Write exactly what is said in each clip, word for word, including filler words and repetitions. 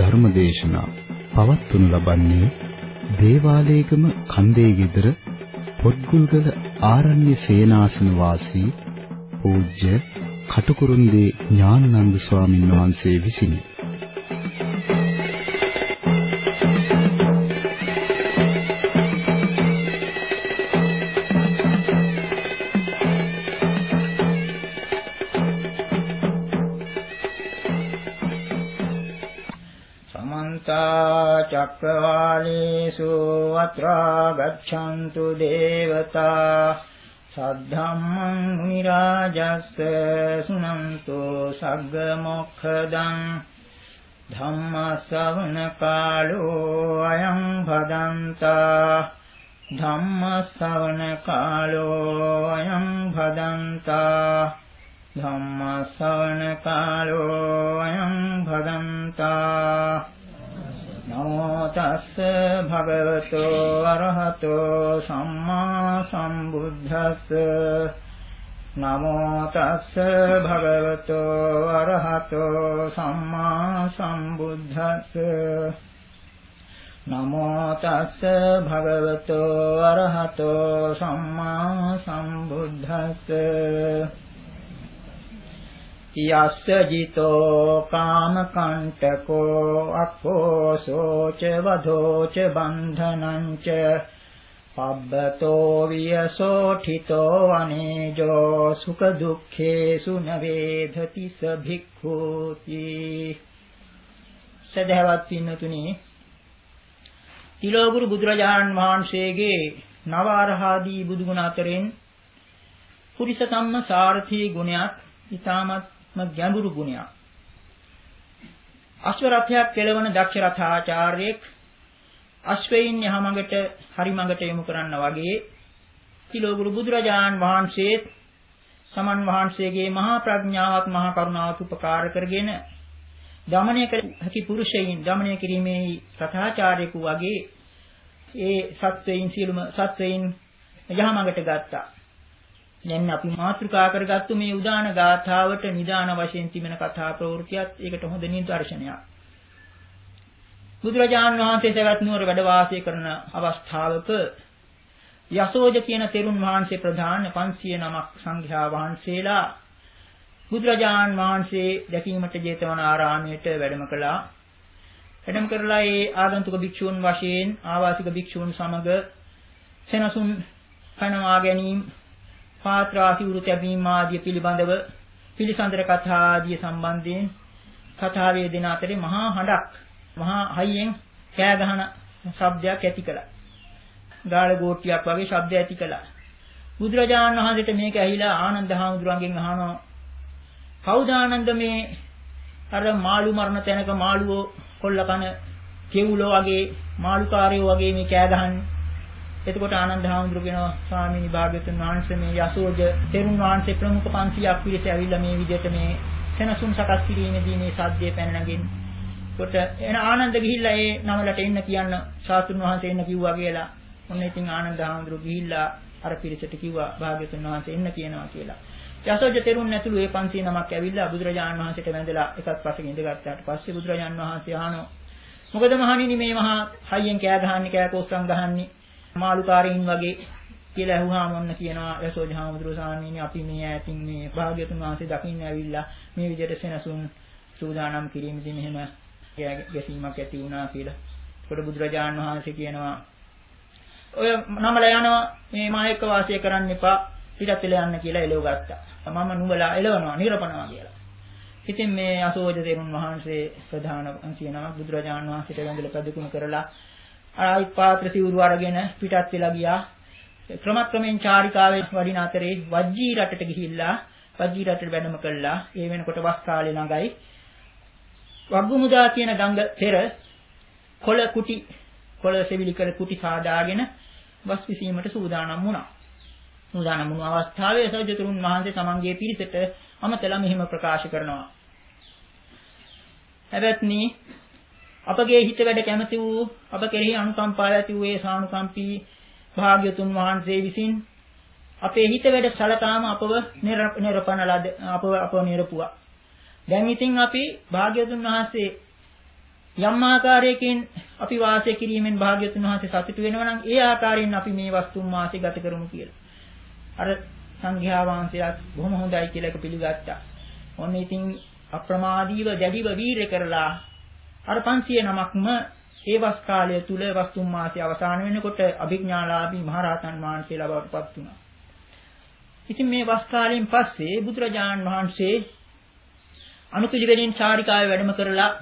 ධර්මදේශනා පවත්වනු ලබන්නේ දේවාලේගම කන්දේ ගෙදර පොත්ගුල්ගල ආරණ්‍ය සේනාසන වාසී පූජ්‍ය කටුකුරුන්දී ඥානানন্দ ස්වාමීන් වහන්සේ විසිනි. චක්‍රවාලේසු අත්‍රා ගච්ඡන්තු දේවතා සද්ධම්මං මුනි රාජස්ස සුනන්තු සග්ග මොක්ඛදං ධම්ම ශ්‍රවණ කාලෝ අයං භදන්තා ධම්ම ශ්‍රවණ කාලෝ අයං භදන්තා ධම්ම ශ්‍රවණ කාලෝ අයං භදන්තා නමෝ තස්ස භගවතෝ අරහතෝ සම්මා සම්බුද්දස්ස නමෝ තස්ස භගවතෝ අරහතෝ සම්මා සම්බුද්දස්ස නමෝ තස්ස භගවතෝ අරහතෝ සම්මා සම්බුද්දස්ස යස්ස ජිතෝ කාමකණ්ඨකෝ අක්ඛෝසෝ ච වධෝ ච බන්ධනං ච පබ්බතෝ වියසෝ ඨිතෝ අනේජෝ සුඛ දුක්ඛේසු නවේධති ස භික්ඛූති. සදහවත් පින්නතුනි, තිලෝගුරු බුදුරජාණන් වහන්සේගේ නව අරහාදී බුදුගුණ අතරින් පුරිස සම්ම සාරථී ගුණයක් ඊටමත් ගැඹුරු ගුණයක්. අශ්ව රථයක් කෙලවන දක්ෂ රථාචාර්යෙක් අශ්වයින් යහමඟට හරිමඟට යොමු කරන්න වගේ තිලෝගුරු බුදුරජාණන් වහන්සේ සමන් වහන්සේගේ මහා ප්‍රඥාවත් මහා කරුණාවත් උපකාර කරගෙන දමනය කර හැකි පුරුෂයින් දමනය කිරීමේ රථාචාර්යෙකු වගේ ඒ සත්වයින් සියලුම සත්වයින් යහමඟට ගත්තා. දැන් අපි මාතෘකා කරගත්තු මේ උදාන ගාථාවට නිදාන වශයෙන් තිබෙන කතා ප්‍රවෘත්තියත් ඒකට හොඳ නිදර්ශනයක්. බුදුරජාණන් වහන්සේ සවැත් නුවර වැඩ වාසය කරන අවස්ථාවක යසෝජ කියන තෙරුන් වහන්සේ ප්‍රධාන පන්සිය නමක් සංඝයා වහන්සේලා බුදුරජාණන් වහන්සේ දැකීමට ජේතවනාරාමයට වැඩම කළා. වැඩම කරලා ඒ ආගන්තුක භික්ෂූන් වශයෙන් ආවාසික භික්ෂූන් සමග සෙනසුන් පනවා ගැනීම පාත්‍රාති වෘත ලැබීම ආදී පිළිබඳව පිළිසඳර කතා ආදී සම්බන්ධයෙන් කතා වේදෙන අතරේ මහා හඬක් මහා හයියෙන් කෑ ගහන ශබ්දයක් ඇති කළා. ගාල ගෝට්ටියක් වගේ ශබ්ද ඇති කළා. බුදුරජාණන් වහන්සේට මේක ඇහිලා ආනන්ද හාමුදුරන්ගෙන් අහනවා, කවුද ආනන්ද මේ අර මාළු මරණ තැනක මාළුවෝ කොල්ල කන කෙවුලෝ වගේ මාළුකාරයෝ වගේ මේ කෑ ගහන්නේ? එතකොට ආනන්ද හාමුදුරුවෝ කියනවා, ස්වාමීනි භාග්‍යවතුන් වහන්සේ මේ යසෝජ තෙරුන් වහන්සේ ප්‍රමුඛ පන්සියක් පිරිස ඇවිල්ලා මේ විදිහට මේ සෙනසුන් සකස් කිරීමේදී මේ සාධ්‍යය පැන නගින්න. කොට එන ආනන්ද ගිහිල්ලා ඒ නමලට එන්න කියන්න සාතුන් වහන්සේ එන්න කිව්වා කියලා. ඔන්න ඉතින් ආනන්ද හාමුදුරුවෝ ගිහිල්ලා අර පිරිසට කිව්වා භාග්‍යවතුන් වහන්සේ එන්න කියනවා කියලා. යසෝජ තෙරුන් ඇතුළු ඒ පන්සිය නමක් ඇවිල්ලා බුදුරජාණන් වහන්සේට වැඳලා එකත් පස්සෙක ඉඳගත්තාට පස්සේ බුදුරජාණන් වහන්සේ අහනවා, මොකද මහණෙනි මේ මහා හයියෙන් කෑ ගහන්නේ කෑ කොස්සම් ගහන්නේ මාළුකාරයින් වගේ කියලා ඇහුවාම ඔන්න කියනවා යසෝජ හාමුදුරුවෝ, ස්වාමීනි අපි මේ ඈතින් මේ භාග්‍යවතුන් වහන්සේ දකින්න ඇවිල්ලා මේ විදිහට සෙනසුන් සූදානම් කිරීමේදී මෙහෙම ගැසීමක් ඇති වුණා කියලා. ඒකට බුදුරජාණන් වහන්සේ කියනවා, ඔය නමලා යනවා මේ මා එක්ක වාසය කරන්න එපා, පිටත් වෙලා යන්න කියලා එළව ගත්තා. මම නුඹලා එළවනවා නිරපනවා කියලා. ඉතින් මේ යසෝජ තෙරුන් වහන්සේ ප්‍රධාන කියනවා බුදුරජාණන් වහන්සේට වැඳලා ප්‍රතිකුණ කරලා ආයිත් පාත්‍ර සිවුරු අරගෙන පිටත් වෙලා ගියා. ක්‍රමක්‍රමෙන් චාරිකාවේ වඩින අතරේ වජ්ජී රටට ගිහිල්ලා වජ්ජී රටට වැඩම කළා. ඒ වෙනකොට වස් කාලේ ළඟයි. වග්ගමුදා කියන ගංග පෙර කොළ කුටි කොළ සෙවිලි කළ කුටි සාදාගෙන වස් විසීමට සූදානම් වුණා. සූදානම් වුණු අවස්ථාවේ සෝජතුරුන් වහන්සේ තමන්ගේ පිරිසට අමතලා මෙහිම ප්‍රකාශ කරනවා. හැබැයි අපගේ හිත වැඩ කැමති වූ අප කෙරෙහි අනුකම්පාව ඇති වූ ඒ සානුකම්පී භාග්‍යතුන් වහන්සේ විසින් අපේ හිත වැඩ සලකාම අපව නිරපන ලද අපව අපව නිරපුවා. දැන් ඉතින් අපි භාග්‍යතුන් වහන්සේ යම් ආකාරයකින් අපි වාසය කිරීමෙන් භාග්‍යවතුන් වහන්සේ සතුටු වෙනවා නම් ඒ ආකාරයෙන් අපි මේ වස්තුන් වාසය ගත කරමු කියලා. අර සංඝයා වහන්සේලා බොහොම හොඳයි කියලා එක පිළිගත්තා. ඔන්න ඉතින් අප්‍රමාදීව දැඩිව වීරය කරලා අර පන්සිය නමක්ම ඒ වස් කාලය තුල වස්තුන් වාසය අවසන් වෙනකොට අභිඥාලාභී මහරහතන් වහන්සේලා බවට පත් වුණා. ඉතින් මේ වස් කාලයෙන් පස්සේ බුදුරජාණන් වහන්සේ අනුපිළිවෙලින් චාරිකාවේ වැඩම කරලා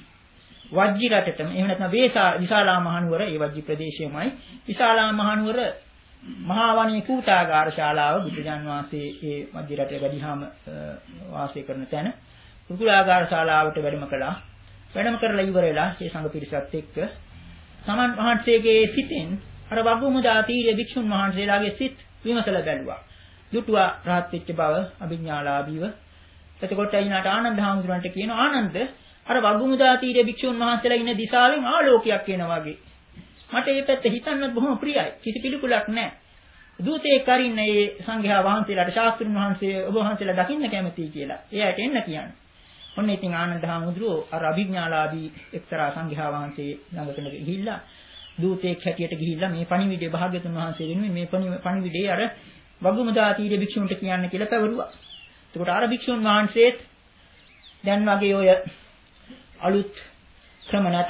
වජ්ජි රටටම එහෙම නැත්නම් වේසා විශාලා මහනුවර ඒ වජ්ජි ප්‍රදේශයමයි විශාලා මහනුවර මහා වනයේ කූටාගාර ශාලාව බුදුරජාණන් වහන්සේ ඒ වජ්ජි රටේ වැඩිහාම වාසය කරන තැන කූටාගාර ශාලාවට වැඩම කළා. වැඩම කරලා ඉවර වෙලා ඒ සංඝ පිරිසත් එක්ක සමන් වහන්සේගේ සිතෙන් අර වගුමුදා තීරේ භික්ෂුන් වහන්සේලාගේ සිත් විමසලා බැලුවා. දුටුවා රහත් වෙච්ච බව අභිඥාලාභීව. එතකොට ඊනාට ආනන්ද හාමුදුරන්ට කියනවා ආනන්ද අර වගුමුදා තීරේ භික්ෂුන් වහන්සේලා ඉන්න දිශාවෙන් ආලෝකයක් එනවා වගේ. මට ඒ පැත්ත හිතන්නත් බොහොම ප්‍රියයි. කිසි පිළිකුලක් නැහැ. දූතයෙක් අරින්න මේ සංඝයා වහන්සේලාට ශාස්ත්‍රුන් වහන්සේ ඔබ වහන්සේලා දකින්න කැමතියි කියලා. එයාට එන්න කියන්නේ. ඔන්න ඉතින් ආනන්ද හාමුදුරුවෝ අර අභිඥාලාභී එක්තරා සංඝයා වහන්සේ ළඟට ගිහිල්ලා දූතයෙක් හැටියට ගිහිල්ලා මේ පණිවිඩය භාග්‍යතුන් වහන්සේ වෙනුවෙන් මේ පණිවිඩය අර වගුමුදා තීරේ භික්ෂුන්ට කියන්න කියලා පැවරුවා. එතකොට අර භික්ෂුන් වහන්සේත් දැන් වගේ ඔය අලුත් ක්‍රම නැතත්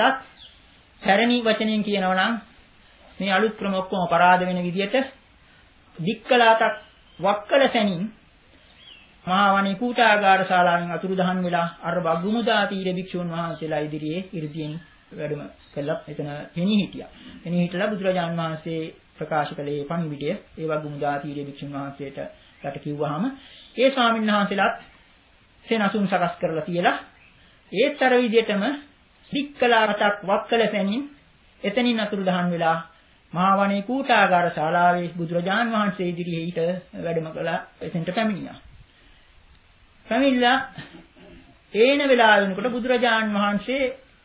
පැරණි වචනෙන් කියනවා නම් මේ අලුත් ක්‍රම ඔක්කොම අපරාධ වෙන විදිහට දික්කලාතක් වක්කල සැනින් මහා වනේ කූටාගාර ශාලාවෙන් අතුරුදහන් වෙලා අර වගුමුදා තීරේ භික්ෂුන් වහන්සේලා ඉදිරියේ 이르දීන් වැඩම කළා. එතන පෙනී හිටියා. පෙනී හිටලා බුදුරජාන් වහන්සේ ප්‍රකාශ කළේ පණිවිඩය ඒ වගුමුදා තීරේ භික්ෂුන් වහන්සේට යට කිව්වහම ඒ ස්වාමීන් වහන්සේලාත් සෙනසුන් සකස් කරලා තියලා ඒතර විදියටම දික්කලාරතක් වක්කල සැනින් එතනින් අතුරුදහන් වෙලා මහා වනේ කූටාගාර ශාලාවේ බුදුරජාන් වහන්සේ ඉදිරියේ ඊට වැඩම කළා. එතෙන්ට පැමිණියා. පැමිණලා ඒන වෙලාව වෙනකොට බුදුරජාන් වහන්සේ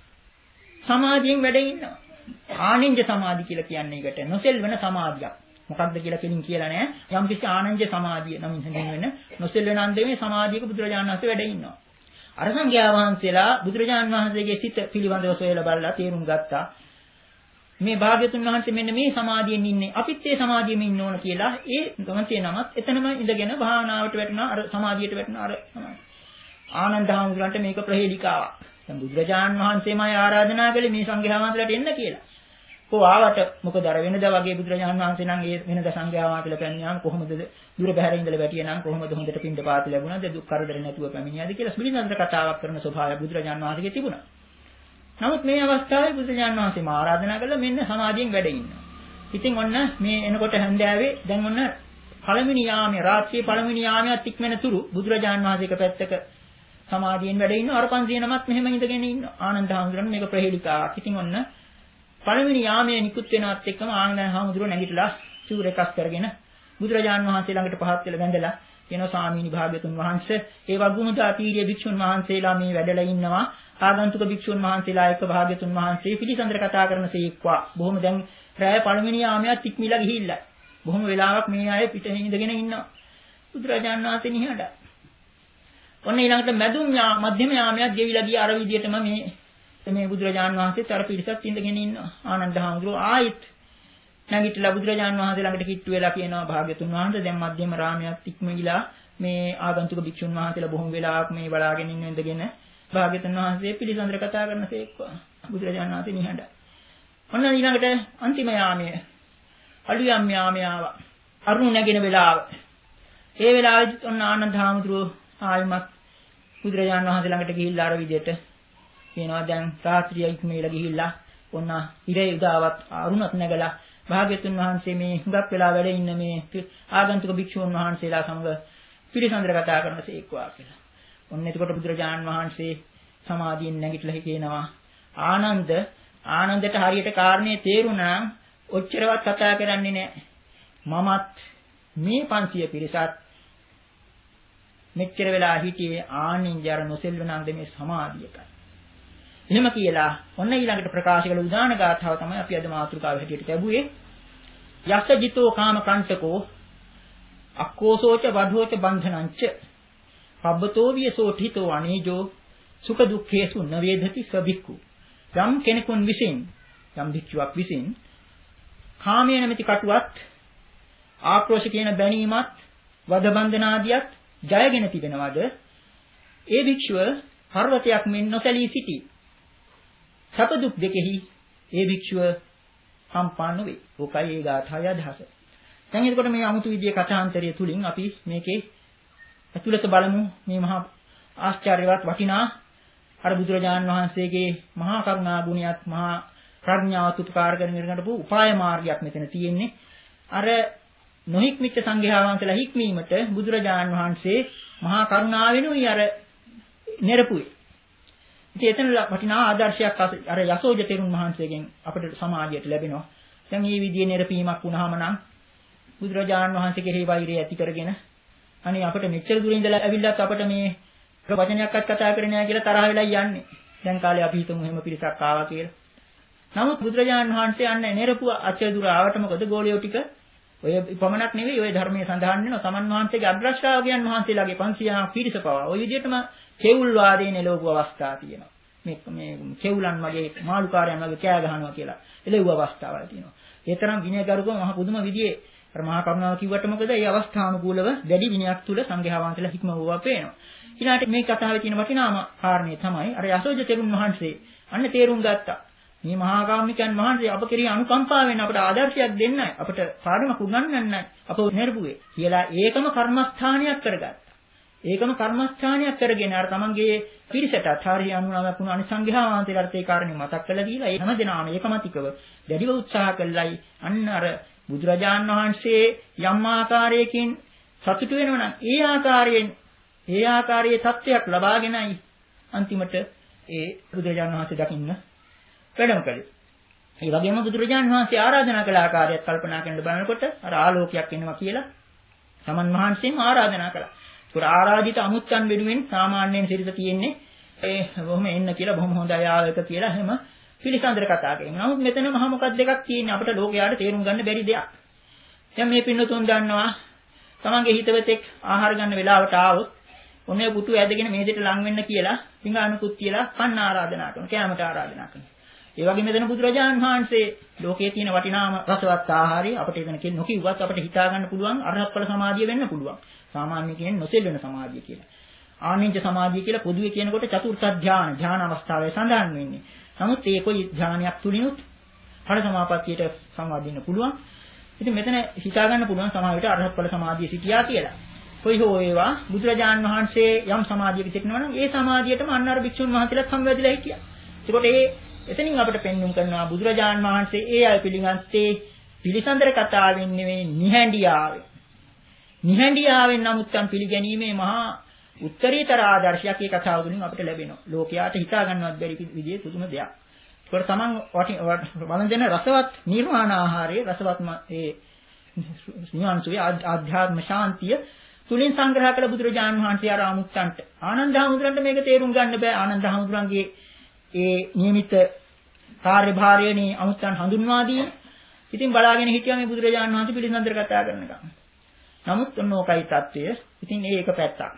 සමාධියෙන් වැඩ ඉන්නවා. ආනින්ජ සමාධි කියලා කියන්නේ ඒකට නොසෙල්වෙන සමාධියක්. මොකක්ද කියලා කෙලින් කියලා නෑ. යම් කිසි ආනන්ද සමාධිය නමින් හැඳින්වෙන නොසෙල්වෙන අන්දමේ සමාධියක බුදුරජාණන් වහන්සේ වැඩ ඉන්නවා. අර සංඝයා වහන්සේලා බුදුරජාණන් වහන්සේගේ සිත පිළිබඳව සොයලා බලලා තේරුම් ගත්තා. මේ භාග්‍යතුන් වහන්සේ මෙන්න මේ සමාධියෙන් ඉන්නේ. අපිත් ඒ සමාධියෙම ඉන්න ඕන කියලා ඒ ගමන්තිය නමත් එතනම ඉඳගෙන භාවනාවට වැටුණා. අර සමාධියට වැටුණා. අර ආනන්ද හාමුදුරන්ට මේක ප්‍රහේලිකාවක්. දැන් බුදුරජාණන් වහන්සේමයි ආරාධනා කළේ මේ සංඝයා වහන්සේලාට එන්න කියලා. කො ආවට මොකද අර වෙනදා වගේ බුදුරජාණන් වහන්සේ නම් ඒ වෙනදා සංඝයා වහන්සේලා පැමිණියාම කොහොමද දුර බැහැර ඉඳලා වැටියනම් කොහොමද හොඳට පින්ඩ පාති ලැබුණාද දුක් කරදර නැතුව පැමිණියාද කියලා පිළිසඳර කතාවක් කරන ස්වභාවය බුදුරජාණන් වහන්සේගේ තිබුණා. නමුත් මේ අවස්ථාවේ බුදුරජාණන් වහන්සේ මා ආරාධනා කළා මෙන්න සමාධියෙන් වැඩ ඉන්න. ඉතින් ඔන්න මේ එනකොට හැන්දෑවේ දැන් ඔන්න පළවෙනි යාමයේ රාත්‍රියේ පළවෙනි යාමයත් ඉක්මන තුරු බුදුරජාණන් වහන්සේක පැත්තක සමාධියෙන් වැඩ ඉන්න අර පන්සිය නමත් මෙහෙම ඉඳගෙන ඉන්න ආනන්ද හාමුදුරන් මේක ප්‍රහේලිකාවක්. ඉතින් ඔන්න පළවෙනි යාමයේ නිකුත් වෙනවත් එක්කම ආනන්ද හාමුදුරුවෝ නැගිටලා චූර එකක් කරගෙන බුදුරජාණන් වහන්සේ ළඟට පහත් වෙලා වැඳලා කියනවා ස්වාමීනි භාග්‍යතුන් වහන්සේ ඒ වගුමුදා තීරිය භික්ෂුන් වහන්සේලා මේ වැඩලා ඉන්නවා ආගන්තුක භික්ෂුන් වහන්සේලා එක්ක භාග්‍යතුන් වහන්සේ පිළිසඳර කතා කරන සීක්වා බොහොම දැන් රැය පළවෙනි යාමයක් ඉක්මීලා ගිහිල්ලා බොහොම වෙලාවක් මේ අය පිටින් ඉඳගෙන ඉන්නවා බුදුරජාණන් වහන්සේ නිහඬ. ඔන්න ඊළඟට මැදුම් යා මධ්‍යම යාමයක් ගෙවිලා ගිය අර විදියටම මේ මේ බුදුරජාණන් වහන්සේත් අර පිරිසත් ඉඳගෙන ඉන්නවා. ආනන්ද හාමුදුරුවෝ ආයිත් නැගිටලා බුදුරජාණන් වහන්සේ ළඟට කිට්ටු වෙලා කියනවා භාග්‍යතුන් වහන්සේ දැන් මධ්‍යම රාමයක් ඉක්මවිලා මේ ආගන්තුක භික්ෂුන් වහන්සේලා බොහොම වෙලාවක් මේ බලාගෙන ඉන්න ඉඳගෙන භාග්‍යතුන් වහන්සේ පිළිසඳර කතා කරන සේක්වා බුදුරජාණන් වහන්සේ නිහඬ. ඔන්න ඊළඟට අන්තිම යාමයේ අලුයම් යාමය ආවා. අරුණ නැගෙන වෙලාව. ඒ වෙලාවෙත් ඔන්න ආනන්ද හාමුදුරුවෝ ආයමත් බුදුරජාණන් වහන්සේ ළඟට ගිහිල්ලා අර විදියට කියනවා දැන් රාත්‍රිය ඉක්මීලා ගිහිල්ලා ඔන්න ඉරේ උදාවත් අරුණත් නැගලා භාග්‍යතුන් වහන්සේ මේ හුඟක් වෙලා වැඩ ඉන්න මේ ආගන්තුක භික්ෂුන් වහන්සේලා සමග පිළිසඳර කතා කරන සේක්වා කියලා. ඔන්න එතකොට බුදුරජාණන් වහන්සේ සමාධියෙන් නැගිටලා කියනවා ආනන්ද ආනන්දට හරියට කාරණේ තේරුණා නම් ඔච්චරවත් කතා කරන්නේ නැහැ. මමත් මේ පන්සිය පිරිසත් මෙච්චර වෙලා හිටියේ ආනින්ජර නොසෙල්වනන්ද මේ සමාධියකයි. එහෙම කියලා ඔන්න ඊළඟට ප්‍රකාශ කළ උදාන ගාථාව තමයි අපි අද මාතෘකාව හැටියට ලැබුවේ. යස ජිතෝ කාම කණ්ඨකෝ අක්කෝසෝච වධෝච බන්ධනංච පබ්බතෝ වියසෝඨිතෝ අනේජෝ සුඛ දුක්ඛේසු නවේදති සබික්ඛු යම් කෙනෙකුන් විසින් යම් භික්ෂුවක් විසින් කාමයේ නැමැති කටුවත් ආක්‍රෝෂ කියන බැනීමත් වද බන්ධන ආදියත් ජයගෙන තිබෙනවද ඒ භික්ෂුව පර්වතයක් මෙන් නොසැලී සිටි සැප දුක් දෙකෙහි ඒ භික්ෂුව සම්පන්න වේ. ඕකයි ඒ ගාථාවේ අදහස. දැන් එතකොට මේ අමුතු විදියේ කථාන්තරය තුලින් අපි මේකේ ඇතුළත බලමු මේ මහා ආශ්චර්යවත් වටිනා අර බුදුරජාන් වහන්සේගේ මහා කරුණා ගුණයත් මහා ප්‍රඥාවත් උපකාර කරගෙන උපාය මාර්ගයක් මෙතන තියෙන්නේ. අර නොහික්මිච්ච සංඝයා වහන්සේලා හික්මීමට බුදුරජාන් වහන්සේ මහා කරුණාවෙනුයි අර නිරපුවේ. ඉතින් එතන වටිනා ආදර්ශයක් අර යසෝජ තෙරුන් වහන්සේගෙන් අපිට සමාජයට ලැබෙනවා. දැන් මේ විදිහේ නිරපීමක් වුණාම නම් බුදුරජාණන් වහන්සේ කෙරෙහි වෛරය ඇති කරගෙන අනේ අපිට මෙච්චර දුර ඉඳලා ඇවිල්ලත් අපිට මේ වචනයක්වත් කතා කරන්නේ නැහැ කියලා තරහ වෙලා යන්නේ. දැන් කාලේ අපි හිතමු එහෙම පිරිසක් ආවා කියලා. නමුත් බුදුරජාණන් වහන්සේ අන්න නිරපුව අච්චර දුර ආවට මොකද ගෝලියෝ ටික ඔය පමණක් නෙවෙයි ඔය ධර්මයේ සඳහන් වෙනවා තමන් වහන්සේගේ අග්‍රශ්‍රාවකයන් වහන්සේලාගේ පන්සියයක් පිරිස පවා ඔය විදිහටම කෙවුල් වාදයේ නෙලවපු අවස්ථා තියෙනවා. මේ මේ කෙවුලන් වගේ මාළුකාරයන් වගේ කෑ ගහනවා කියලා එළෙව්ව අවස්ථාවල් තියෙනවා. ඒ තරම් විනයගරුකව මහ පුදුම විදිහේ අර මහා කරුණාව කිව්වට මොකද මේ අවස්ථානුකූලව දැඩි විනයක් තුල සංඝයා වහන්සේලා හික්ම වුණා පේනවා. ඊළාට මේ කතාවේ තියෙන වටිනාම කාරණේ තමයි අර යසෝජ තෙරුන් වහන්සේ අන්න තේරුම් ගත්තා. මේ මහා කාමිකයන් වහන්සේ අප කෙරෙහි අනුකම්පාවෙන් අපට ආදර්ශයක් දෙන්නයි අපට පාඩමක් උගන්වන්නයි අපව නිරපුවේ කියලා ඒකම කර්මස්ථානයක් කරගත්තා. ඒකම කර්මස්ථානයක් කරගෙන අර තමන්ගේ පිරිසටත් හරිය අනුනමක් වුණ අනිසංඝයා වහන්සේලාට ඒ කාරණේ මතක් කරලා දීලා ඒ හැම දෙනාම ඒකමතිකව දැඩිව උත්සාහ කළයි අන්න අර බුදුරජාන් වහන්සේ යම් ආකාරයකින් සතුටු වෙනවා නම් ඒ ආකාරයෙන් ඒ ආකාරයේ තත්ත්වයක් ලබාගෙනයි අන්තිමට ඒ බුදුරජාන් වහන්සේ දකින්න වැඩම කළේ. ඒ වගේම බුදුරජාන් වහන්සේ ආරාධනා කළ ආකාරයත් කල්පනා කරන්න බලනකොට අර ආලෝකයක් එනවා කියලා සමන් වහන්සේම ආරාධනා කළා. ඒක ආරාධිත අමුත්තන් වෙනුවෙන් සාමාන්‍යයෙන් සිරිත තියෙන්නේ ඒ බොහොම එන්න කියලා බොහොම හොඳයි ආවක කියලා එහෙම පිළිසඳර කතා කරනවා. නමුත් මෙතන මහ මොකක් දෙකක් තියෙන්නේ අපිට ලෝකයාට තේරුම් ගන්න බැරි දෙයක්. දැන් මේ පින්නතුන් දන්නවා තමන්ගේ හිතවතෙක් ආහාර ගන්න වෙලාවට ආවොත් ඔන්නේ පුතු ඇදගෙන මේසෙට ලං වෙන්න කියලා පිඟානුකුත් කියලා කන්න ආරාධනා කරනවා. කැමට ආරාධනා කරනවා. ඒ වගේම මෙතන බුදුරජාණන් වහන්සේ ලෝකයේ තියෙන වටිනාම රසවත් ආහාරය අපිට එතන කියන නොකියුවත් අපිට හිතා ගන්න පුළුවන් අරහත් ඵල සමාධිය වෙන්න පුළුවන්. සාමාන්‍ය කියන්නේ නොසෙල්වෙන සමාධිය කියලා. ආනින්ජ සමාධිය කියලා පොදුවේ කියනකොට චතුර්ථ ධානය ධාන අවස්ථාවේ සඳහන් වෙන්නේ. නමුත් ඒ කොයි ධානයක් තුලිනුත් ඵල සමාපත්තියට සම්බන්ධ පුළුවන්. ඉතින් මෙතන හිතා ගන්න පුළුවන් සමහර විට අරහත් ඵල සමාධිය සිටියා කියලා. කොයි හෝ ඒවා බුදුරජාණන් වහන්සේ යම් සමාධියක සිටිනවා නම් ඒ සමාධියටම අන්න අර භික්ෂුන් වහන්සේලාත් සම්වැදිලා හිටියා. ඒකට ඒ එතනින් අපිට පෙන්වුම් කරනවා බුදුරජාණන් වහන්සේ ඒ අය පිළිගත්තේ පිළිසඳර කතාවෙන් නෙවෙයි නිහඬියාවෙන්. නිහඬියාවෙන් නමුත්යන් පිළිගැනීමේ මහා උත්තරීතර ආදර්ශයක් ඒ කතාව තුළින් අපිට ලැබෙනවා. ලෝකයාට හිතා ගන්නවත් බැරි විදිහේ පුදුම දෙයක්. ඒකට තමන් වළඳන රසවත් නිර්වාණ ආහාරයේ රසවත් ඒ නිවන්සුවේ ආධ්‍යාත්ම ශාන්තිය තුලින් සංග්‍රහ කළ බුදුරජාණන් වහන්සේ ආර ආමුත්තන්ට ආනන්ද හාමුදුරන්ට මේක තේරුම් ගන්න බෑ. ආනන්ද හාමුදුරන්ගේ ඒ නියමිත කාර්යභාරයනේ අමුත්තන් හඳුන්වා දී. ඉතින් බලාගෙන හිටියා මේ බුදුරජාණන් වහන්සේ පිළිසඳර කතා කරනකම්. නමුත් ඔන්න ඕකයි தত্ত্বය. ඉතින් ඒක පැත්තක්.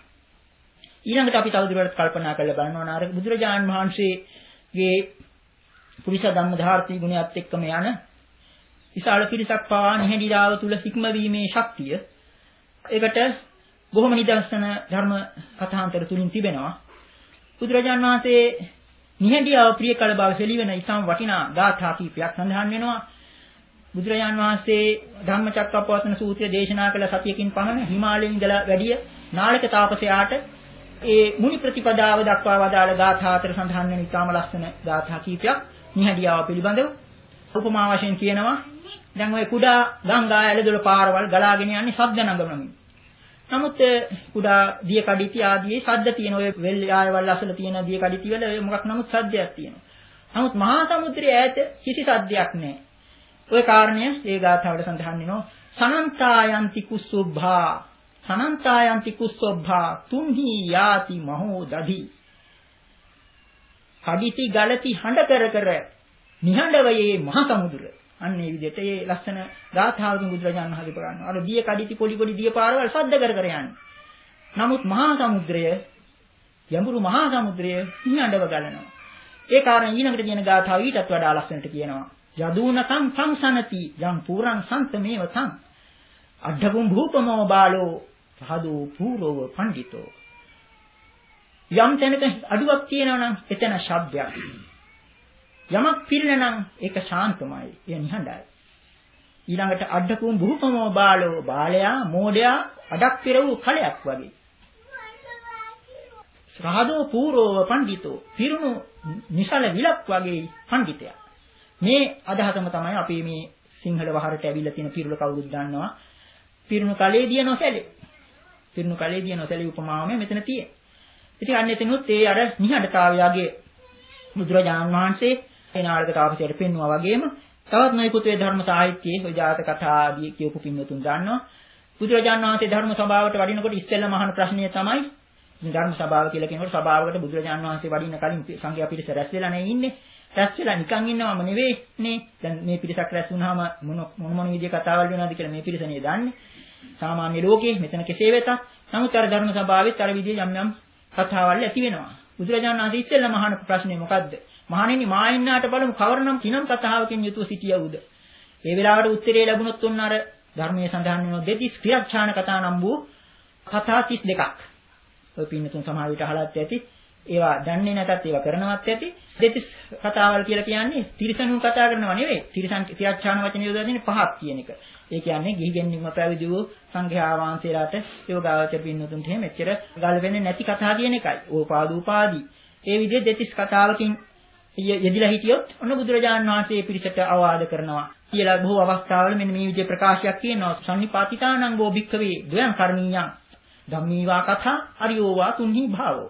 ඊළඟට අපි තවදුරටත් කල්පනා කරලා බලනවා නාර බුදුරජාණන් වහන්සේගේ පුරිස ධම්ම ධාර්ති ගුණයත් එක්කම යන විශාල පිරිසක් පවා නිහඬියාව තුල හික්මවීමේ ශක්තිය. ඒකට බොහොම නිදර්ශන ධර්ම කථාන්තර තුලින් තිබෙනවා. බුදුරජාණන් වහන්සේ නිහඬියාව ප්‍රිය කළ බව හෙළිවෙන ඉතාම වටිනා ගාථා කීපයක් සඳහන් වෙනවා. බුදුරජාණන් වහන්සේ ධම්මචක්කප්පවත්තන සූත්‍රය දේශනා කළ සතියකින් පමණ හිමාලයෙන් ඉඳලා වැඩිය නාලක තාපසයාට ඒ මුනි ප්‍රතිපදාව දක්වා වදාළ ගාථා අතර සඳහන් වෙන ඉතාම ලස්සන ගාථා කීපයක් නිහඬියාව පිළිබඳව උපමා වශයෙන් කියනවා. දැන් ඔය කුඩා ගංගා ඇලදොල පාරවල් ගලාගෙන යන්නේ ශබ්ද නගමමින්. නමුත් කුඩා දිය කඩਿති ආදී ශබ්ද තියෙන ඔය වෙල් ආයවල් අසල තියෙන දිය කඩਿති වල මොකක් නමුත් ශබ්දයක් තියෙනවා. නමුත් මහා සමුද්‍රයේ ඈත කිසි ශබ්දයක් නැහැ. ඔය කාරණය ඒ ගාථාවල සඳහන් වෙනවා. සනන්තායන්ති කුස්සොබ්භා සනන්තායන්ති කුස්සොබ්භා තුන්හි යාති මහෝ දධි. කඩਿති ගලති හඬ කර කර නිහඬවයේ මහ සමුද්‍ර. අන්න ඒ විදිහට ඒ ලස්සන ගාථාවකින් බුදුරජාණන් වහන්සේ ප්‍රකාශ අර දිය කඩਿති පොඩි පොඩි දිය පාරවල් ශබ්ද කර කර යන්නේ. නමුත් මහා සමුද්‍රය යඹුරු මහා සමුද්‍රය නිහඬව ගලනවා. ඒ කාරණේ ඊළඟට කියන ගාථාව ඊටත් වඩා ලස්සනට කියනවා. යදුනකම් සංසනති යම් පුරං සන්තමේව තං අඩ්ඩගුම් භූපමෝ බාලෝ සහදු පූරව පඬිතෝ. යම් තැනක අඩුවක් තියෙනවා නම් එතන ශබ්දයක්. යමක් පිරින නම් ඒක ශාන්තමයි. ඒ නිහඬයි. ඊළඟට අඩ්ඩකුම් භූපමෝ බාලෝ බාලයා මෝඩයා අඩක් පෙර වූ කලයක් වගේ. සහදෝ පූරව පඬිතෝ පිරුණු නිසල විලක් වගේ පඬිතයා. මේ අදහසම තමයි අපි මේ සිංහල වහරට ඇවිල්ලා තියෙන පිරුල කවුරුත් දන්නවා. පිරුණු කලේදී නොසැලේ. පිරුණු කලේදී නොසැලී උපමාවම මෙතන තියෙනවා. ඉතින් අන්න එතනොත් ඒ අර නිහඬතාවයගේ බුදුරජාණන් වහන්සේ ඒ නාලක තාපසයට පෙන්වුවා වගේම තවත් නොයෙකුත් වේ ධර්ම සාහිත්‍යයේ ඔය ජාතක කතා ආදී කියපු පින්වතුන් දන්නවා. බුදුරජාණන් වහන්සේ ධර්ම සභාවට වඩිනකොට ඉස්සෙල්ලාම අහන ප්‍රශ්නය තමයි මේ ධර්ම සභාව කියලා කියනකොට සභාවකට බුදුරජාණන් වහන්සේ වඩින්න කලින් සංඝයා පිරිස රැස් වෙලා නැහැ ඉන්නේ. රැස් වෙලා නිකන් ඉන්නවම නෙවෙයි නේ. දැන් මේ පිරිසක් රැස් වුණාම මොන මොන මොන විදිහේ කතාවල් වෙනවද කියලා මේ පිරිසනේ දන්නේ. සාමාන්‍ය ලෝකයේ මෙතන කෙසේ වෙතත් නමුත් අර ධර්ම සභාවෙත් අර විදිහේ යම් යම් කතාවල් ඇති වෙනවා. බුදුරජාණන් වහන්සේ ඉස්සෙල්ලාම අහන ප්‍රශ්නේ මොකද්ද? මහණෙනි මා ඉන්නාට බලමු කවරනම් කිනම් කතාවකින් යුතුව සිටියවුද? ඒ වෙලාවට උත්තරේ ලැබුණොත් උන්න අර ධර්මයේ සඳහන් වෙන දෙතිස් ක්‍රියාචාන කතා නම් වූ කතා තිස් දෙකක්. ඔය පින්නතුන් සමහර විට අහලත් ඇති. ඒවා දන්නේ නැතත් ඒවා කරනවත් ඇති. දෙතිස් කතාවල් කියලා කියන්නේ තිරිසනුන් කතා කරනවා නෙවෙයි. තිරිසන් ක්‍රියාචාන වචන යොදලා තියෙන්නේ පහක් කියන එක. ඒ කියන්නේ ගිහිගෙන්නින්ම පැවිදි වූ සංඝයා වහන්සේලාට යෝගාවචර පින්නතුන්ට එහෙම එච්චර ගල් වෙන්නේ නැති කතා කියන එකයි. ඕපාදූපාදී. ඒ විදිහේ දෙතිස් කතාවකින් යෙදිලා හිටියොත් ඔන්න බුදුරජාණන් වහන්සේ පිරිසට අවවාද කරනවා කියලා බොහෝ අවස්ථාවල මෙන්න මේ විදිහේ ප්‍රකාශයක් කියනවා. සම්නිපාතිතානං වෝ භික්ඛවේ ද්වයං කරණීයං ධම්මීවා කතා අරියෝවා තුන්හි භාවෝ.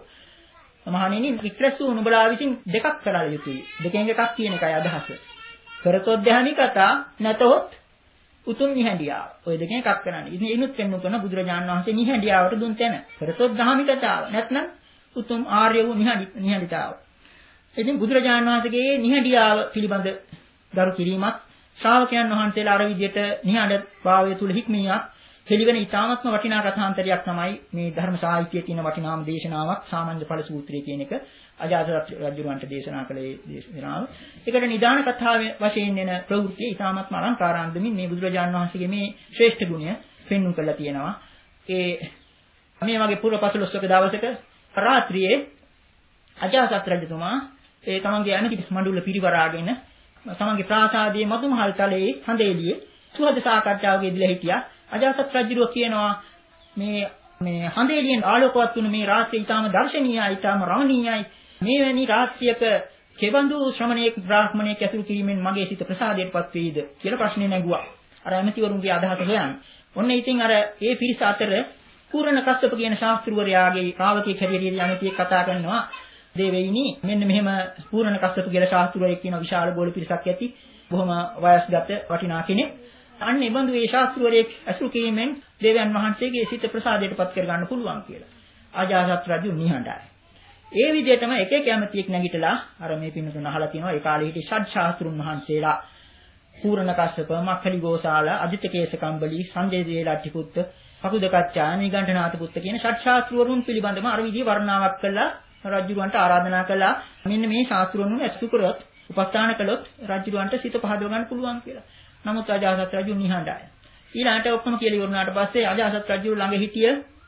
මහණෙනි වික්‍රසු නුඹලා විසින් දෙකක් කරලා යුතුයි. දෙකෙන් එකක් කියන එකයි අදහස. කරතොත් ධාමි කතා නැතොත් උතුම් නිහඬියාව. ඔය දෙකෙන් එකක් කරන්න. ඉතින් එනුත් වෙන්නු කරන බුදුරජාණන් වහන්සේ නිහඬියාවට දුන් තැන. කරතොත් ධාමි කතාව නැත්නම් උතුම් ආර්ය වූ නිහඬි නිහඬිතාව. ඉතින් බුදුරජාණන් වහන්සේගේ නිහඬියාව පිළිබඳ දරු කිරීමත් ශ්‍රාවකයන් වහන්සේලා අර විදියට නිහඬ භාවය තුල හික්මියක් පිළිවෙන ඊ타මත්ම වටිනා කථාන්තරයක් තමයි මේ ධර්ම සාහිත්‍යයේ තියෙන වටිනාම දේශනාවක් සාමාන්‍ය ඵල සූත්‍රය කියන එක අජාත රජුන්ට දේශනා කළේ දේශනාව. ඒකට නිදාන කතාවේ වශයෙන් එන ප්‍රවෘත්ති ඊ타මත්ම අලංකාරාන්දමින් මේ බුදුරජාණන් වහන්සේගේ මේ ශ්‍රේෂ්ඨ ගුණය පෙන්වු කරලා තියෙනවා. ඒ මේ වගේ පුර පසළොස්වක දවසක රාත්‍රියේ අජාත රජතුමා ඒ තමන්ගේ අනිත් මඬුල්ල පිරිවරාගෙන තමන්ගේ ප්‍රාසාදයේ මදුමහල් තලයේ හඳේලියේ සුහද සාකච්ඡාවක ඉදලා හිටියා. අජාසත් රජුව කියනවා මේ මේ හඳේලියෙන් ආලෝකවත් වුණු මේ රාත්‍රිය ඊටාම දර්ශනීයයි ඊටාම රමණීයයි. මේ වැනි රාත්‍රියක කෙබඳු ශ්‍රමණේක බ්‍රාහ්මණයෙක් ඇසුරු කිරීමෙන් මගේ සිත ප්‍රසාදයටපත් වේද කියලා ප්‍රශ්නේ නැගුවා. අර ඇමතිවරුන්ගේ අදහස හොයන්නේ. ඔන්න ඉතින් අර ඒ පිරිස අතර පූර්ණ කස්සප කියන ශාස්ත්‍රවරයාගේ ශ්‍රාවකෙක් හැටියට යමිතියෙක් කතා කරනවා. දේවෙයිනි මෙන්න මෙහෙම පූර්ණ කස්සප කියලා ශාස්ත්‍රවරයෙක් කියන විශාල ගෝල පිරිසක් ඇති බොහොම වයස්ගත වටිනා කෙනෙක්. අන්න ඒ බඳු ඒ ශාස්ත්‍රවරයෙක් අසුරු කිරීමෙන් දේවයන් වහන්සේගේ සිත ප්‍රසාදයටපත් කර ගන්න පුළුවන් කියලා. අජාසත් රජු නිහඬයි. ඒ විදිහටම එක එක යමතියෙක් නැගිටලා අර මේ පින්නතුන් අහලා තියෙනවා ඒ කාලේ හිටි ෂඩ් ශාස්ත්‍රුන් වහන්සේලා පූර්ණ කස්සප, මක්ඛලි ගෝසාල, අදිත්‍යකේශ කම්බලි, සංජය දේලට්ටි පුත්ත, පකුදකච්චා, නිගණ්ඨනාත පුත්ත කියන ෂඩ් ශාස්ත්‍රවරුන් පිළිබඳව අර විදිහේ වර්ණාවක් කළා රජුරවන්ට ආරාධනා කළා. මෙන්න මේ ශාස්ත්‍රවරුන් ඇසුරු කරොත් උපස්ථාන කළොත් රජුරවන්ට සිත පහදව ගන්න පුළුවන් කියලා. නමුත් අජාසත් රජු නිහඬයි. ඊළඟට ඔක්කොම කියලා ඉවරනාට පස්සේ අජාසත් රජු ළඟ හිටිය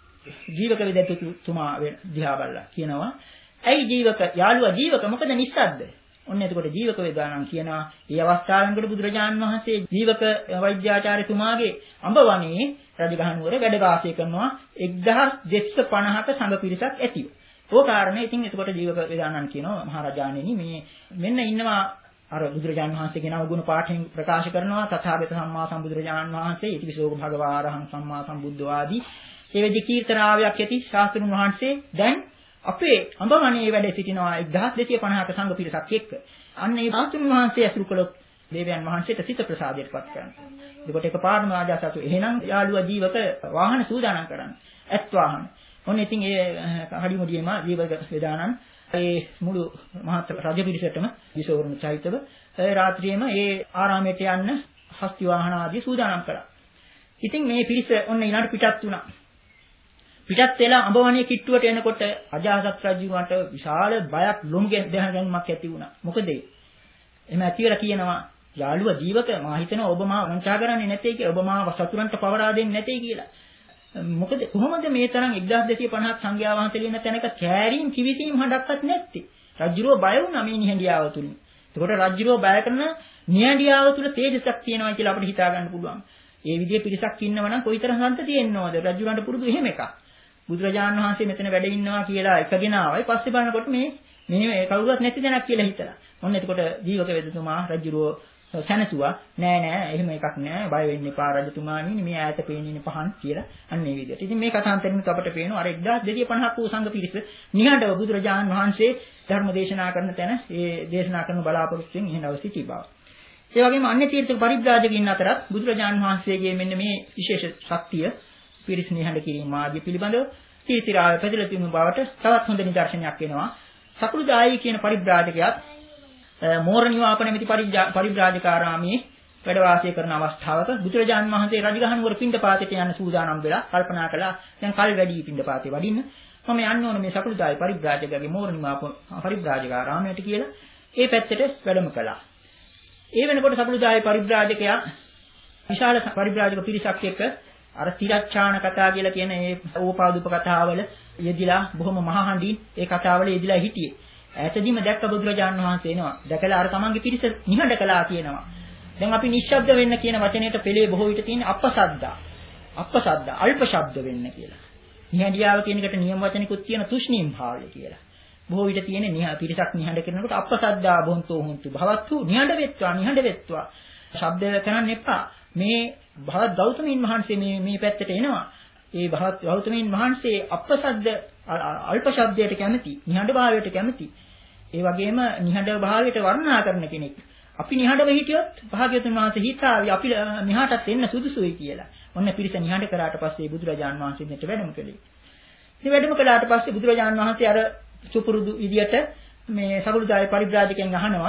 ජීවක වෙදතුමා දිහා බලලා කියනවා ඇයි ජීවක යාළුවා ජීවක මොකද නිස්සද්ද? ඔන්න එතකොට ජීවක වේදානම් කියනවා මේ අවස්ථාවෙන්කට බුදුරජාණන් වහන්සේ ජීවක වෛද්‍යාචාර්යතුමාගේ අඹවණේ රජගහනුවර වැඩ වාසය කරනවා එක්දහස් දෙසිය පනහක සංඝ පිරිසක් ඇතිව. ඕ කාරණේ ඉතින් එතකොට ජීවක වේදානම් කියනවා මහරජාණෙනි මේ මෙන්න ඉන්නවා අර බුදුරජාණන් වහන්සේගේ නව ගුණ පාඨයෙන් ප්‍රකාශ කරනවා තථාගත සම්මා සම්බුදුරජාණන් වහන්සේ ඉතිවිසෝක භගවාරහං සම්මා සම්බුද්ධ ආදී ඒ වෙදි කීර්තනාවයක් ඇති ශාස්ත්‍රුන් වහන්සේ දැන් අපේ අඹවණේ වැඩ සිටිනවා එක්දහස් දෙසිය පනහක සංඝ පිරිසක් එක්ක. අන්න ඒ ශාස්ත්‍රුන් වහන්සේ ඇසුරු කළොත් දේවයන් වහන්සේට සිත ප්‍රසාදයටපත් කරනවා. එතකොට එකපාරම ආජාසතු එහෙනම් යාළුවා ජීවක වාහන සූදානම් කරන්න. ඇත් වාහන. ඔන්න ඉතින් ඒ හඩිමුඩියේම ජීවක වේදානන් ඒ මුළු මහත් රජ පිරිසටම විසෝරුණු සහිතව ඒ රාත්‍රියේම ඒ ආරාමයට යන්න හස්ති වාහන ආදී සූදානම් කළා. ඉතින් මේ පිරිස ඔන්න ඊළඟ පිටත් වුණා. පිටත් වෙලා අඹවණේ කිට්ටුවට එනකොට අජාසත් රජුන්ට විශාල බයක් ලොම්ගෙන් දැනගැනීමක් ඇති වුණා. මොකද එහෙම ඇති වෙලා කියනවා යාළුවා ජීවක මා හිතනවා ඔබ මා වංචා කරන්නේ නැtei කියලා. ඔබ මා සතුරන්ට පවරා දෙන්නේ නැtei කියලා. මොකද කොහොමද මේ තරම් එක්දාස් දෙසිය පනහක් සංඝයා වහන්සේලා ඉන්න තැනක කෑරීම් කිවිසීම් හඬක්වත් නැත්තේ? රජුරෝ බය වුණා මේ නිහඬියාව තුලින්. එතකොට රජුරෝ බය කරන නිහඬියාව තුල තේජසක් තියෙනවා කියලා අපිට හිතා ගන්න පුළුවන්. ඒ විදිහේ පිරිසක් ඉන්නව නම් කොයිතරම් සම්පතිය එන්නවද? රජුරන්ට පුරුදු එහෙම එකක්. බුදුරජාණන් වහන්සේ මෙතන වැඩ ඉන්නවා කියලා එකගෙන ආවයි. පස්සේ බලනකොට මේ මේ කවුරුවත් නැති දෙයක් කියලා හිතලා. ඔන්න එතකොට ජීවක වෙදතුමා රජුරෝ සැනසුවා. නෑ නෑ එහෙම එකක් නෑ. බය වෙන්න එපා රජතුමාණනි. මේ ඈත පේන්නේ පහන් කියලා. අන්න ඒ විදිහට. ඉතින් මේ කථාන්තරිනුත් අපට පේනවා අර එක්දාස් දෙසිය පනහක් වූ සංඝ පිරිස නිහඬව බුදුරජාණන් වහන්සේ ධර්ම දේශනා කරන තැන ඒ දේශනා කරන බලාපොරොත්තුෙන් ඉහළව සිටි බව. ඒ වගේම අන්‍ය තීර්ථක පරිබ්‍රාජකින් අතරත් බුදුරජාණන් වහන්සේගේ මෙන්න මේ විශේෂ ශක්තිය පිරිස නිහඬ කිරීම ආදී පිළිබඳව තීතිරාය පැතිරලා තිබුණු බවට තවත් හොඳ නිදර්ශනයක් වෙනවා. සකුළුදායි කියන පරිබ්‍රාජකයාත් මෝර නිවාප නැමැති පරිබ්‍රාජකාරාමයේ වැඩ වාසය කරන අවස්ථාවක බුදුරජාණන් වහන්සේ රජගහනුවර පිණ්ඩපාතයට යන සූදානම් වෙලා කල්පනා කළා දැන් කල් වැඩි පිණ්ඩපාතේ වඩින්න මම යන්න ඕන මේ සකුළුදායි පරිබ්‍රාජකගේ මෝර නිවාප පරිබ්‍රාජකාරාමයට කියලා ඒ පැත්තට වැඩම කළා. ඒ වෙනකොට සකුළුදායි පරිබ්‍රාජකයා විශාල පරිබ්‍රාජක පිරිසක් එක්ක අර තිරච්ඡාන කතා කියලා කියන ඒ ඕපාදුප කතාවල යෙදිලා බොහොම මහහඬින් ඒ කතාවල යෙදිලා හිටියේ. ඈතදීම දැක්ක බුදුරජාණන් වහන්සේ එනවා. දැකලා අර තමන්ගේ පිරිස නිහඬ කළා කියනවා. දැන් අපි නිශ්ශබ්ද වෙන්න කියන වචනයට පෙළේ බොහෝ විට තියෙන අපසද්දා. අපසද්දා අල්ප ශබ්ද වෙන්න කියලා. නිහඬියාව කියන එකට නියම වචනිකුත් තියෙන තුෂ්ණීම් භාවය කියලා. බොහෝ විට තියෙන පිරිසක් නිහඬ කරනකොට අපසද්දා බොන්තෝ හුන්තු භවත්තු නිහඬ වෙත්වා නිහඬ වෙත්වා. ශබ්ද කරන්න එපා. මේ භවත් ගෞතමීන් වහන්සේ මේ මේ පැත්තට එනවා. ඒ භවත් ගෞතමීන් වහන්සේ අපසද්ද අල්ප ශබ්දයට කැමති, නිහඬ භාවයට කැමති. ඒ වගේම නිහඬ භාවයට වර්ණනා කරන කෙනෙක්. අපි නිහඬව හිටියොත් භාග්‍යවතුන් වහන්සේ හිතාවි අපි මෙහාටත් එන්න සුදුසුයි කියලා. ඔන්න පිරිස නිහඬ කරාට පස්සේ බුදුරජාණන් වහන්සේ මෙතන වැඩම කළේ. ඉතින් වැඩම කළාට පස්සේ බුදුරජාණන් වහන්සේ අර සුපුරුදු විදියට මේ සකුළුදායි පරිබ්‍රාජකයන් අහනවා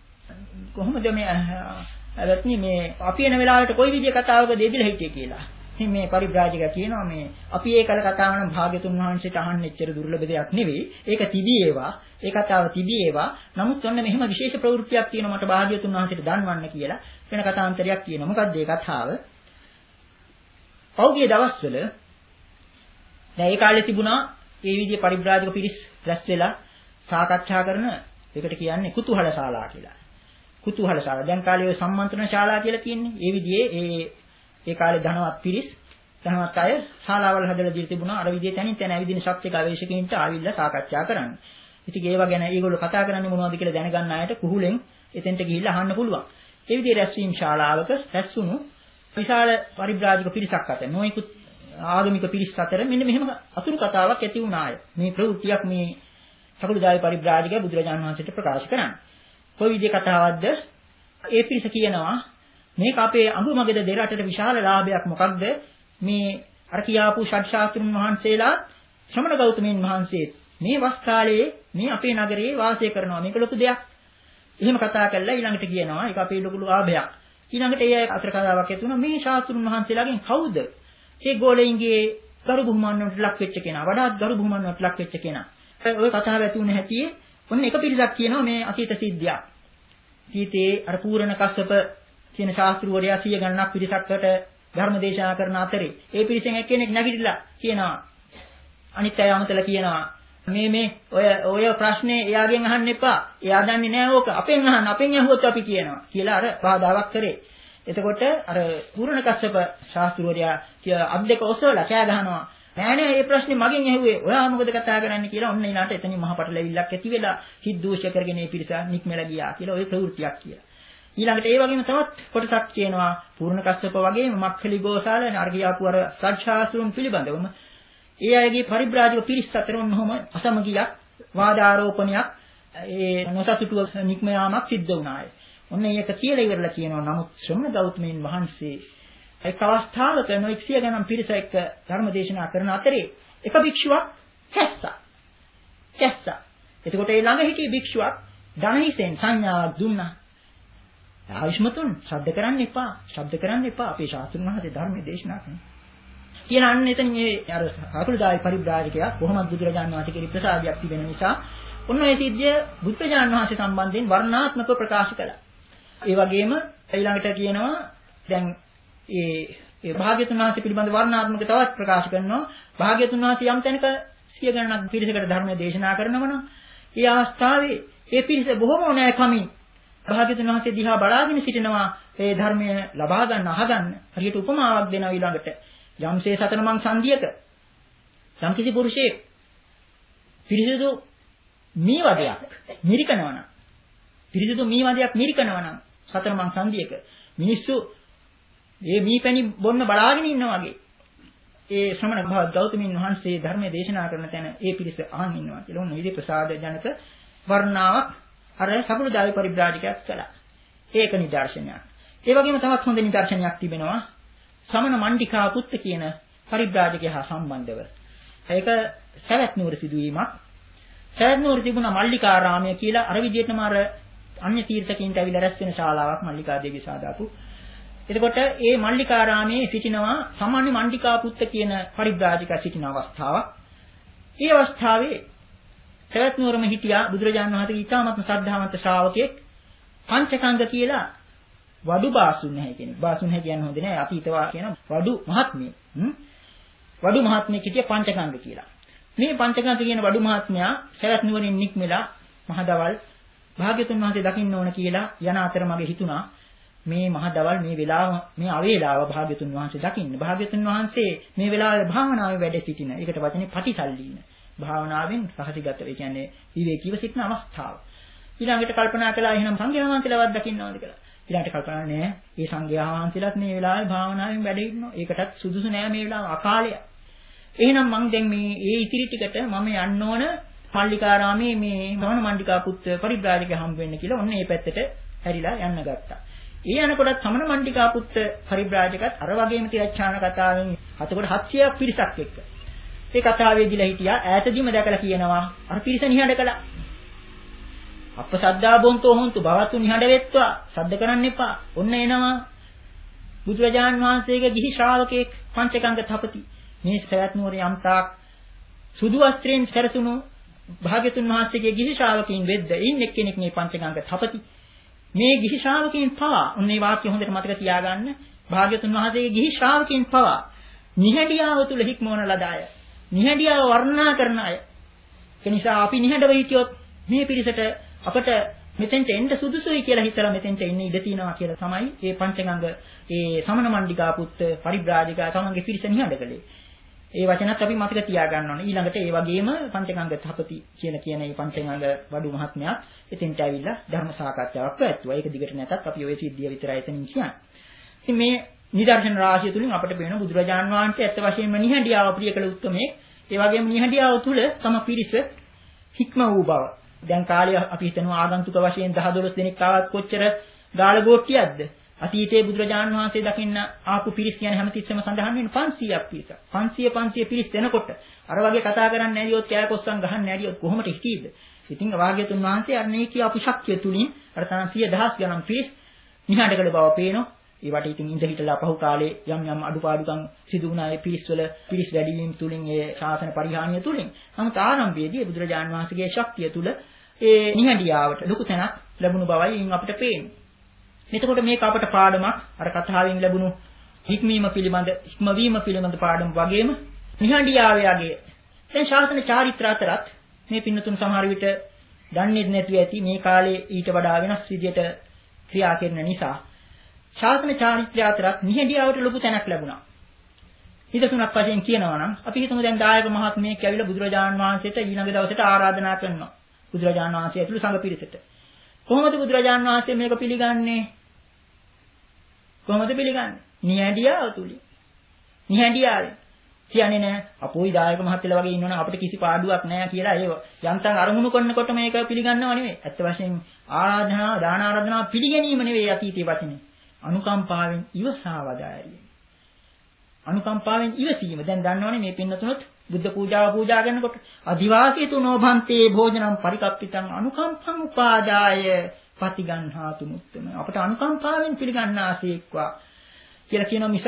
කොහොමද මේ අවත්නි මේ අපි එන වෙලාවට කොයි විදිය කතාවකද දෙදිලා හිටියේ කියලා. ඉතින් මේ පරිබ්‍රාජකයා කියනවා මේ අපි ඒ කල කතාව නම් භාග්‍යතුන් වහන්සේට අහන්න එච්චර දුර්ලභ දෙයක් නෙවෙයි. ඒක තිබී ඒවා. ඒ කතාව තිබී ඒවා. නමුත් ඔන්න මෙහෙම විශේෂ ප්‍රවෘත්තියක් තියෙනවා මට භාග්‍යතුන් වහන්සේට දන්වන්න කියලා වෙන කතාන්තරයක් කියනවා. මොකක්ද ඒ කතාව? පෞගිය දවස්වල දැන් ඒ කාලේ තිබුණා ඒ විදිහේ පරිබ්‍රාජක පිරිස් රැස් වෙලා සාකච්ඡා කරන එකට කියන්නේ කුතුහල ශාලා කියලා. කුතුහල ශාලා. දැන් කාලේ ඔය සම්මන්ත්‍රණ ශාලා කියලා තියෙන්නේ. ඒ විදිහේ ඒ ඒ කාලේ ධනවත් පිරිස් ධනවත් අය ශාලාවල් හදලා දීලා තිබුණා. අර විදිහේ තැනින් තැන ඇවිදින ශක්තික අවේශකයින්ට ආවිල්ලා සාකච්ඡා කරන්න. ඉතින් ඒවා ගැන ඒගොල්ලෝ කතා කරන්නේ මොනවද කියලා දැනගන්න අයට කුහුලෙන් එතෙන්ට ගිහිල්ලා අහන්න පුළුවන්. ඒ විදිහේ රැස්වීම ශාලාවක රැස්ුණු විශාල පරිබ්‍රාජක පිරිසක් අතර නොයෙකුත් ආගමික පිරිස් අතර මෙන්න මෙහෙම අතුරු කතාවක් ඇති වුණාය. මේ ප්‍රවෘත්තියක් මේ සකුළුදායි පරිබ්‍රාජකයා බුදුරජාණන් වහන්සේට ප්‍රකාශ කරන්නේ. කොයි විදිහේ කතාවක්ද? ඒ පිරිස කියනවා මේක අපේ අඟුමගේද දෙරටට විශාල ලාභයක්. මොකක්ද? මේ අර කියාපු ෂඩ්ශාස්ත්‍රුන් වහන්සේලා ශ්‍රමණ ගෞතමයන් වහන්සේ මේ වස් කාලයේ මේ අපේ නගරයේ වාසය කරනවා. මේක ලොකු දෙයක්. එහෙම කතා කළා ඊළඟට කියනවා ඒක අපේ ලොකු ලාභයක්. ඊළඟට ඒ අතර කතාවක් ඇති වුණා මේ ශාස්ත්‍රුන් වහන්සේලාගෙන් කවුද ඒ ගෝලයින්ගේ ගරු බුහුමන් වලට ලක් වෙච්ච කෙනා? වඩාත් ගරු බුහුමන් වලට ලක් වෙච්ච කෙනා. ඔය කතාව ඇති වුණ හැටියේ ඔන්න එක පිරිසක් කියනවා මේ අතීත සිද්ධියක්. අතීතයේ අර පූර්ණ කස්සප කියන ශාස්ත්‍රවරයා සිය ගණනක් පිරිසක්කට ධර්ම දේශනා කරන අතරේ ඒ පිරිසෙන් එක්කෙනෙක් නැගිටලා කියනවා අනිත් අය අමතලා කියනවා මේ මේ ඔය ඔය ප්‍රශ්නේ එයාගෙන් අහන්න එපා. එයා දන්නේ නැහැ ඕක. අපෙන් අහන්න. අපෙන් ඇහුවොත් අපි කියනවා කියලා අර පාදාවක් කරේ. එතකොට අර පූර්ණ කස්සප ශාස්ත්‍රවරයා අත් දෙක ඔසවලා කෑ ගහනවා. නෑ නෑ මේ ප්‍රශ්නේ මගෙන් ඇහුවේ. ඔයා මොකද කතා කරන්නේ කියලා ඔන්න ඊළාට එතනින් මහපටලැවිල්ලක් ඇති වෙලා හිත් දූෂ්‍ය කරගෙන මේ පිරිස නික්මලා ගියා කියලා ওই ප්‍රවෘත්තියක් කියලා. ඊළඟට ඒ වගේම තවත් කොටසක් කියනවා පූර්ණ කස්සප වගේම මක්ඛලි ගෝසාල අර්ගියාපු අර සත්‍යාසුරුන් පිළිබඳවම ඒ අයගේ පරිබ්‍රාජක පිරිස් අතර ඔන්නෝම අසමගියක් වාදාරෝපණයක් ඒ නොසතුටු නික්ම යාමක් සිද්ධ වුණාය. ඔන්න ඒක කියලා ඉවරලා කියනවා නමුත් ශ්‍රමණ ගෞතමයන් වහන්සේ එක් අවස්ථාවක නොඑක් සිය ගණන් පිරිස එක්ක ධර්ම දේශනා කරන අතරේ එක භික්ෂුවක් කැස්සා. කැස්සා. එතකොට ඒ ළඟ හිටිය භික්ෂුවක් ධනහිසෙන් සංඥාවක් දුන්නා. ආයුෂ්මතුන් ශබ්ද කරන්න එපා. ශබ්ද කරන්න එපා. අපේ ශාස්ත්‍රඥ මහත්තයා ධර්මයේ දේශනා කරනවා. කියලා අන්න එතන මේ අර අකුලදායි පරිබ්‍රාජකයා කොහොමද බුදුරජාණන් වහන්සේ කෙරෙහි ප්‍රසාදයක් තිබෙන නිසා ඔන්න ඒ සිද්ධිය බුදුරජාණන් වහන්සේ සම්බන්ධයෙන් වර්ණාත්මකව ප්‍රකාශ කළා. ඒ වගේම ඊළඟට කියනවා දැන් ඒ ඒ භාග්‍යතුන් වහන්සේ පිළිබඳ වර්ණාත්මක තවත් ප්‍රකාශ කරනවා. භාග්‍යතුන් වහන්සේ යම් තැනක සිය ගණනක් පිරිසකට ධර්මයේ දේශනා කරනවා නම් ඒ අවස්ථාවේ ඒ පිරිස බොහොම ඕනෑකමින් භාග්‍යතුන් වහන්සේ දිහා බලාගෙන සිටිනවා ඒ ධර්මය ලබා ගන්න අහගන්න. හරියට උපමාවක් දෙනවා ඊළඟට. යම්සේ සතර මං සංධියක යම් කිසි පුරුෂයෙක් පිරිසිදු මී වදයක් මිරිකනවා නම් පිරිසිදු මී වදයක් මිරිකනවා නම් සතර මං සංධියක මිනිස්සු මේ මී පැණි බොන්න බලාගෙන ඉන්නා වගේ ඒ ශ්‍රමණ භාග ගෞතමීන් වහන්සේ ධර්මයේ දේශනා කරන තැන ඒ පිරිස අහන් ඉන්නවා කියලා උන් විදි ප්‍රසාද ජනක වර්ණාවක් අර සකුළුදායි පරිබ්‍රාජකයක් කළා. ඒක නිදර්ශනයක්. ඒ වගේම තවත් හොඳ නිදර්ශනයක් තිබෙනවා සමන මණ්ඩිකා පුත්ත කියන පරිබ්‍රාජකයා හා සම්බන්ධව. ඒක සවැත් නුවර සිදුවීමක්. සවැත් නුවර තිබුණ මල්ලිකාරාමය කියලා අර විදිහටම අර අන්‍ය තීර්ථකයන්ට ඇවිල්ලා රැස් වෙන ශාලාවක් මල්ලිකා දේවිය සාදාපු. එතකොට ඒ මල්ලිකාරාමයේ සිටිනවා සාමාන්‍ය මණ්ඩිකා පුත්ත කියන පරිබ්‍රාජකයා සිටින අවස්ථාවක්. ඒ අවස්ථාවේ සවැත් නුවරම හිටියා බුදුරජාණන් වහන්සේගේ ඊ타මත්ම ශ්‍රද්ධාවන්ත ශ්‍රාවකෙක් පංචකංග කියලා වඩු බාසුන් නැහැ කියන්නේ. බාසුන් නැහැ කියන්නේ හොඳ නෑ. අපි හිතවා කියන වඩු මහත්මිය. වඩු මහත්මිය කිටිය පංචකංග කියලා. මේ පංචකංග කියන වඩු මහත්මයා සවැත් නුවරින් නික්මලා මහදවල් භාග්‍යතුන් වහන්සේ දකින්න ඕන කියලා යන අතර මගේ හිතුණා මේ මහදවල් මේ වෙලාව මේ අවේලාව භාග්‍යතුන් වහන්සේ දකින්න. භාග්‍යතුන් වහන්සේ මේ වෙලාවේ භාවනාවේ වැඩ සිටින. ඒකට වචනේ පටිසල්ලීන. භාවනාවෙන් රහසිගත ඒ කියන්නේ විවේකීව සිටින අවස්ථාව. ඊළඟට කල්පනා කළා එහෙනම් සංඝයා වහන්සේලාවත් දකින්නවද කියලා. ඊළඟට කල්පනා නෑ මේ සංඝයා වහන්සේලාත් මේ වෙලාවේ භාවනාවෙන් වැඩ ඉන්නවා. ඒකටත් සුදුසු නෑ මේ වෙලාව අකාලය. එහෙනම් මං දැන් මේ ඒ ඉතිරි ටිකට මම යන්න ඕන මල්ලිකාරාමේ මේ සමන මණ්ඩිකා පුත් පරිබ්‍රාජකයා හම්බ වෙන්න කියලා ඔන්න මේ පැත්තට හැරිලා යන්න ගත්තා. ඒ යනකොටත් සමන මණ්ඩිකා පුත් පරිබ්‍රාජකත් අර වගේම තිරච්ඡාන කතාවෙන් හතකොට හත්සියයක් පිරිසක් එක්ක. ඒ කතාවේදීලා හිටියා ඈතදීම දැකලා කියනවා අර පිරිස නිහඬ කළා. අප සද්දා බොන්තෝ හොන්තු භවතු නිහඬ වෙත්වා සද්ද කරන්න එපා. ඔන්න එනවා බුදුරජාන් වහන්සේගේ ගිහි ශ්‍රාවකෙක් පංචකංග තපති. මේ සවැත් නුවර යම්තාක් සුදු වස්ත්‍රයෙන් සැරසුණු භාග්‍යතුන් වහන්සේගේ ගිහි ශ්‍රාවකීන් වෙද්ද ඉන් එක්කෙනෙක් මේ පංචකංග තපති. මේ ගිහි ශ්‍රාවකීන් පවා ඔන්න මේ වාක්‍ය හොඳට මතක තියාගන්න. භාග්‍යතුන් වහන්සේගේ ගිහි ශ්‍රාවකීන් පවා නිහඬියාව තුල හික්මවන ලද අය. නිහඬියාව වර්ණනා කරන අය. ඒ නිසා අපි නිහඬව හිටියොත් මේ පිරිසට අපට මෙතෙන්ට එන්න සුදුසුයි කියලා හිතලා මෙතෙන්ට එන්න ඉඩ තියෙනවා කියලා තමයි මේ පංචගංග ඒ සමන මණ්ඩිකා පුත් පරිබ්‍රාජිකා තමන්ගේ පිරිස නිහඬ කළේ. ඒ වචනත් අපි මතක තියාගන්න ඕනේ. ඊළඟට ඒ වගේම පංචගංග තපති කියලා කියන මේ පංචගංග වඩු මහත්මයා එතෙන්ට ඇවිල්ලා ධර්ම සාකච්ඡාවක් පැවැත්තුවා. ඒක දිගට නැතත් අපි ওই සිද්ධිය විතරයි එතනින් කියන්නේ. ඉතින් මේ නිදර්ශන රාශිය තුලින් අපට පේන බුදුරජාන් වහන්සේ ඇත්ත වශයෙන්ම නිහඬියාව ප්‍රිය කළ උත්මේ ඒ වගේම නිහඬියාව තුල තම පිරිස හික්ම වූ බව. දැන් කාලේ අපි හිතනවා ආගන්තුක වශයෙන් දහ දොළොස් දෙනෙක් ආවත් කොච්චර ගාල ගෝට්ටියක්ද? අතීතයේ බුදුරජාණන් වහන්සේ දකින්න ආපු පිරිස් කියන්නේ හැමතිස්සෙම සඳහන් වෙන පන්සීයක් පිරිසක්. පන්සිය පන්සිය පිරිස් දෙනකොට අර වගේ කතා කරන්නේ නැරියොත් කෑකොස්සන් ගහන්නේ නැරියොත් කොහොමද හිතීද? ඉතින් වාග්යතුන් වහන්සේ අර මේ කියපු ශක්තිය තුලින් අර තරම් සිය දහස් ගණන් පිරිස් නිහඬ කළ බව පේනවා. ඒ වට ඉතින් ඉඳ හිටලා පහු කාලේ යම් යම් අඩුපාඩුකම් සිදු වුණා ඒ පිරිස්වල පිරිස් වැඩිවීම තුලින් ඒ ශාසන පරිහානිය තුලින්. නමුත් ආරම්භයේදී බුදුරජාණන් වහන්සේගේ ශක්තිය තුල ඒ නිහඬියාවට ලොකු තැනක් ලැබුණු බවයි අපිට පේන්නේ. එතකොට මේක අපට පාඩමක් අර කතාවෙන් ලැබුණු හික්මීම පිළිබඳ හික්මවීම පිළිබඳ පාඩම වගේම නිහඬියාවේ යගේ දැන් ශාසන චාරිත්‍ර අතරත් මේ පින්නතුන් සමහර විට දන්නේ නැතුව ඇති මේ කාලේ ඊට වඩා වෙනස් විදියට ක්‍රියා කරන නිසා ශාසන චාරිත්‍රය අතරත් නිහඬියාවට ලොකු තැනක් ලැබුණා. හිතසුණක් වශයෙන් කියනවා නම් අපි හිතමු දැන් දායක මහත්මයෙක් ඇවිල්ලා බුදුරජාණන් වහන්සේට ඊළඟ දවසට ආරාධනා කරනවා. බුදුරජාණන් වහන්සේ ඇතුළු සංඝ පිරිසට. කොහොමද බුදුරජාණන් වහන්සේ මේක පිළිගන්නේ? කොහොමද පිළිගන්නේ? නිහඬියාව තුලින්. නිහඬියාවෙන්. කියන්නේ නෑ අපෝයි දායක මහත්තයලා වගේ ඉන්නවනම් අපිට කිසි පාඩුවක් නෑ කියලා ඒව යන්තම් අරමුණු කරනකොට මේක පිළිගන්නව නෙවෙයි. ඇත්ත වශයෙන් ආරාධනා දාන ආරාධනා පිළිගැනීම නෙවෙයි අතීතයේ වචනේ. අනුකම්පාවෙන් ඉවසා වදායයි. අනුකම්පාවෙන් ඉවසීම. දැන් දන්නවනේ මේ පින්නතුනොත් බුද්ධ පූජාව පූජා කරනකොට අදිවාසීතු නෝභන්තේ භෝජනම් පරිකප්පිතං අනුකම්පං උපාදාය පතිගන්හාතු මුත්තම. අපට අනුකම්පාවෙන් පිළිගන්නාසේක්වා කියලා කියන මිසක්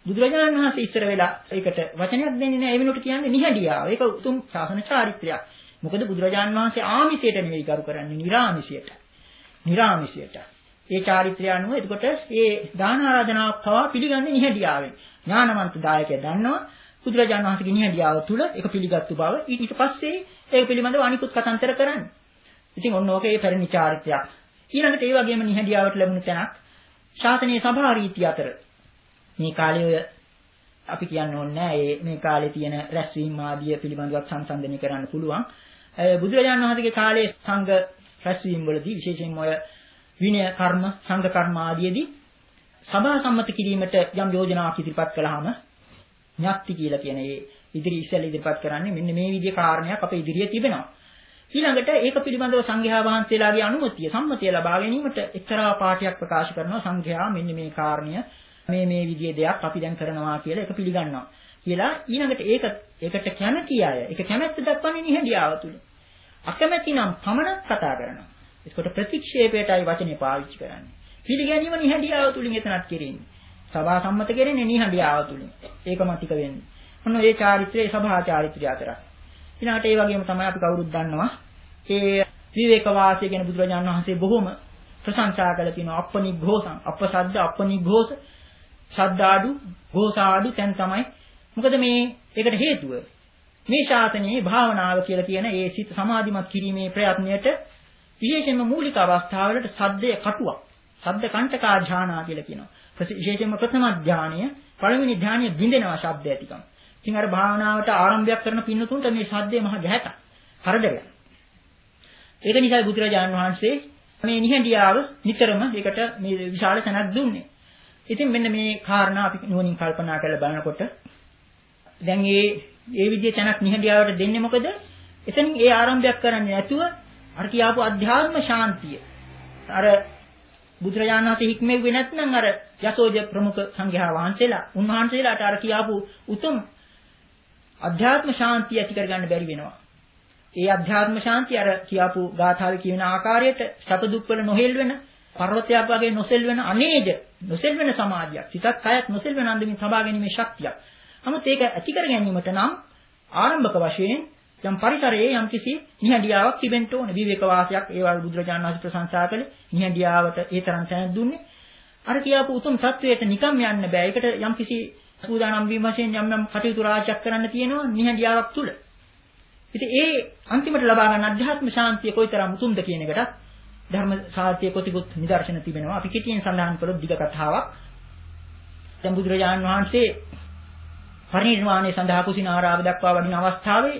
බුදුරජාණන් වහන්සේ ඉස්සර වෙලා ඒකට වචනයක් දෙන්නේ නැහැ. ඒ වෙනුවට කියන්නේ නිහඬියාව. ඒක උතුම් ශාසන චාරිත්‍රයක්. මොකද බුදුරජාණන් වහන්සේ ආමිෂයට නෙවෙයි කරු කරන්නේ, නිර්ආමිෂයට. නිර්ආමිෂයට. ඒ චාරිත්‍රය අනුව එතකොට ඒ දාන ආරාධනාවක් පවා පිළිගන්නේ නිහඬියාවෙන්. ඥානවන්ත දායකයා දන්නවා බුදුරජාණන් වහන්සේගේ නිහඬියාව තුළ ඒක පිළිගත්තු බව. ඊට පස්සේ ඒක පිළිබඳව අනිකුත් කතාන්තර කරන්නේ. ඉතින් ඔන්න ඕක ඒ පැරණි චාරිත්‍රයක්. ඊළඟට ඒ වගේම නිහඬියාවට ලැබුණු තැනක් ශාසනීය සභා රීතිය අතර මේ කාලේ ඔය අපි කියන්න ඕනේ නෑ මේ කාලේ තියෙන රැස්වීම් ආදිය පිළිබඳව සංසන්දනය කරන්න පුළුවන්. බුදුරජාණන් වහන්සේගේ කාලේ සංඝ රැස්වීම් වලදී විශේෂයෙන්ම ඔය විනය කර්ම, සංඝ කර්ම ආදියේදී සභා සම්මත කිරීමට යම් යෝජනාවක් ඉදිරිපත් කළාම ඥාති කියලා කියන ඒ ඉදිරි ඉස්සෙල්ලා ඉදිරිපත් කරන්නේ මෙන්න මේ විදිහේ කාරණයක් අපේ ඉදිරියේ තිබෙනවා. ඊළඟට ඒක පිළිබඳව සංඝයා වහන්සේලාගේ අනුමැතිය සම්මතිය ලබා ගැනීමට එක්තරා පාඩයක් ප්‍රකාශ කරනවා සංඝයා මෙන්න මේ කාරණය මේ මේ විදිහේ දෙයක් අපි දැන් කරනවා කියලා ඒක පිළිගන්නවා කියලා ඊළඟට ඒක ඒකට කැමැති අය ඒක කැමැත්ත දක්වන්නේ නිහඬියාව තුල අකමැති නම් පමණක් කතා කරනවා ඒකට ප්‍රතික්ෂේපයටයි වචනේ පාවිච්චි කරන්නේ පිළිගැනීම නිහඬියාව තුලින් එතනත් කෙරෙන්නේ සභා සම්මත කෙරෙන්නේ නිහඬියාව තුලින් ඒකම ටික වෙන්නේ ඔන්න ඒ චාරිත්‍රයේ සභා චාරිත්‍රය අතර ඊළඟට ඒ වගේම තමයි අපි කවුරුත් දන්නවා ඒ විවේක වාසය ගැන බුදුරජාණන් වහන්සේ බොහොම ප්‍රශංසා කළා තියෙනවා අපනිඝෝසං අපසද්ද අපනිඝෝස ශබ්දාඩු ഘോഷාඩු දැන් තමයි මොකද මේ ඒකට හේතුව මේ ශාසනයේ භාවනාව කියලා කියන ඒ සිත සමාධිමත් කිරීමේ ප්‍රයත්නයට විශේෂයෙන්ම මූලික අවස්ථාවලට සද්දය කටුවක් සද්ද කණ්ඨකා ඥානා කියලා කියනවා විශේෂයෙන්ම ප්‍රථම ඥානය පළවෙනි ඥානය බින්දෙනවා ශබ්ද ඇතිකම ඉතින් අර භාවනාවට ආරම්භයක් කරන පින්නතුන්ට මේ ශබ්දය මහ ගැහැටක් කරදරයක් ඒක නිසා බුදුරජාණන් වහන්සේ මේ නිහඬියාව නිතරම ඒකට මේ විශාල තැනක් දුන්නේ ඉතින් මෙන්න මේ කාරණා අපි නුවණින් කල්පනා කරලා බලනකොට දැන් මේ මේ විදිහේ තැනක් නිහඬියාවට දෙන්නේ මොකද? එතනින් ඒ ආරම්භයක් කරන්නේ නැතුව අර කියාපු අධ්‍යාත්ම ශාන්තිය. අර බුදුරජාණන් වහන්සේ හික්මෙන්නේ නැත්නම් අර යසෝජ ප්‍රමුඛ සංඝයා වහන්සේලා උන්වහන්සේලාට අර කියාපු උතුම් අධ්‍යාත්ම ශාන්තිය ඇති කරගන්න බැරි වෙනවා. ඒ අධ්‍යාත්ම ශාන්තිය අර කියාපු ගාථාවේ කියන ආකාරයට සත දුක් වල නොහෙල් වෙන පර්වතයක් වගේ නොසෙල් වෙන අනේජ නොසෙල් වෙන සමාධියක් සිතත් කයත් නොසෙල් වෙන අන්දමින් සබා ගැනීමේ ශක්තියක්. නමුත් ඒක ඇති කර ගැනීමට නම් ආරම්භක වශයෙන් යම් පරිසරයේ යම් කිසි නිහඬියාවක් තිබෙන්න ඕනේ. විවේක වාසයක් ඒ වගේ බුදුරජාණන් වහන්සේ ප්‍රශංසා කළේ නිහඬියාවට ඒ තරම් තැනක් දුන්නේ. අර කියාපු උතුම් තත්වයට නිකම් යන්න බෑ. ඒකට යම් කිසි සූදානම් වීම වශයෙන් යම් යම් කටයුතු රාශියක් කරන්න තියෙනවා නිහඬියාවක් තුල. ඉතින් ඒ අන්තිමට ලබා ගන්න අධ්‍යාත්ම ශාන්තිය කොයිතරම් උතුම්ද කියන එකට ධර්ම සාහිත්‍යයේ කොටිකුත් නිදර්ශන තිබෙනවා. අපි කෙටියෙන් සඳහන් කළොත් දිග කතාවක්. දැන් බුදුරජාණන් වහන්සේ පරිනිර්වාණය සඳහා කුසිනාරාව දක්වා වඩින අවස්ථාවේ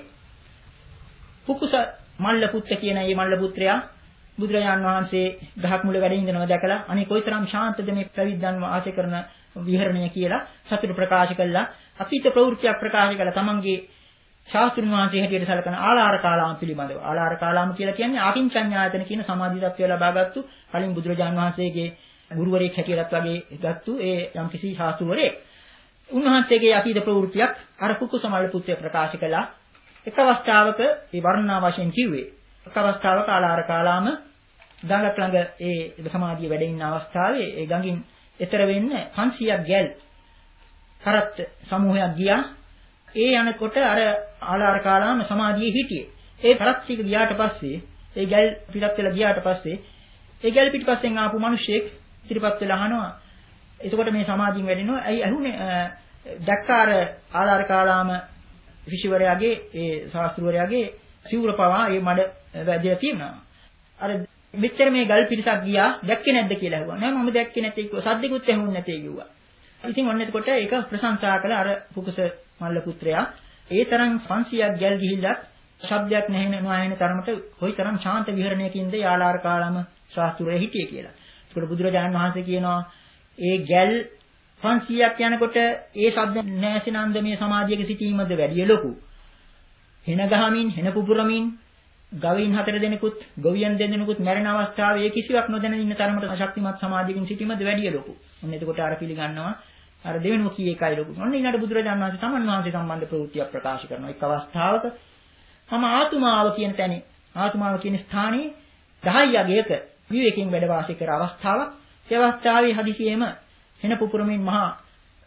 කුකුස මල්ල පුත්ත කියන මේ මල්ල පුත්‍රයා බුදුරජාණන් වහන්සේ ගහක් මුල වැඩ ඉඳනවා දැකලා අනේ කොයිතරම් ශාන්තද මේ ප්‍රවිද්දන් වාසය කරන විහරණය කියලා සතුට ප්‍රකාශ කළා. අතීත ප්‍රවෘත්තියක් ප්‍රකාශ කළා තමන්ගේ ශාස්ත්‍රුන් වහන්සේ හැටියට සැලකන ආලාර කාලාම පිළිබඳව. ආලාර කාලාම කියලා කියන්නේ ආකින්චඤ්ඤායතන කියන සමාධි තත්ත්වය ලබාගත්තු කලින් බුදුරජාණන් වහන්සේගේ ගුරුවරයෙක් හැටියටත් වගේ ගත්තු ඒ යම්කිසි ශාස්ත්‍රවරයෙක්. උන්වහන්සේගේ අතීත ප්‍රවෘත්තියක් අර කුකුසමල්ල පුත්‍රය ප්‍රකාශ කළා. එක් අවස්ථාවක ඒ වර්ණනා වශයෙන් කිව්වේ. එක් අවස්ථාවක ආලාර කාලාම ගඟක් ළඟ ඒ සමාධිය වැඩ ඉන්න අවස්ථාවේ ඒ ගඟින් එතර වෙන්න පන්සීයක් ගැල් කරත් සමූහයක් ගියා. ඒ යනකොට අර ආලාර කාලාම සමාධියේ හිටියේ. ඒ කරත් ටික ගියාට පස්සේ ඒ ගැල් පිටත් වෙලා ගියාට පස්සේ ඒ ගැල් පිටිපස්සෙන් ආපු මිනිහෙක් ඉතිරිපත් වෙලා අහනවා. එතකොට මේ සමාධියෙන් වැඩෙනවා. ඇයි ඇහුනේ දැක්කාර ආලාර කාලාම ඍෂිවරයාගේ ඒ ශාස්ත්‍රවරයාගේ සිවුර පවා ඒ මඩ වැදලා තියෙනවා. අර මෙච්චර මේ ගල් පිටසක් ගියා දැක්කේ නැද්ද කියලා ඇහුවා. නෑ මම දැක්කේ නැtei කිව්වා. සද්දෙකුත් ඇහුන්නේ නැtei කිව්වා. ඉතින් ඔන්න එතකොට ඒක ප්‍රශංසා කළ අර කුකුස මල්ල පුත්‍රයා ඒ තරම් පන්සීයක් ගැල් ගිහිල්ලා ශබ්දයක් නැහෙන නොඇහෙන තරමට කොයිතරම් ශාන්ත විහරණයකින්ද යාලාර කාලම ශාස්ත්‍රයේ හිටියේ කියලා. ඒකට බුදුරජාණන් වහන්සේ කියනවා ඒ ගැල් පන්සීයක් යනකොට ඒ ශබ්ද නැසෙන අන්දමේ සමාධියක සිටීමද වැඩි ලොකු. හෙන ගහමින් හෙන පුපුරමින් ගවයින් හතර දෙනෙකුත් ගොවියන් දෙන්නෙකුත් මැරෙන අවස්ථාවේ ඒ කිසිවක් නොදැන ඉන්න තරමට ශක්තිමත් සමාධියකින් සිටීමද වැඩි ලොකු. ඔන්න එතකොට අර පිළිගන්නවා අර දෙවෙනි කී එකයි ලොකු. ඔන්න ඊළඟ බුදුරජාණන් වහන්සේ සමන් වහන්සේ සම්බන්ධ ප්‍රවෘත්තියක් ප්‍රකාශ කරනවා. එක් අවස්ථාවක මම ආතුමාව කියන තැනේ ආතුමාව කියන ස්ථානයේ දහය යගයක විවේකයෙන් වැඩ වාසය කර අවස්ථාවක්. ඒ අවස්ථාවේ හදිසියෙම හෙන පුපුරමින් මහා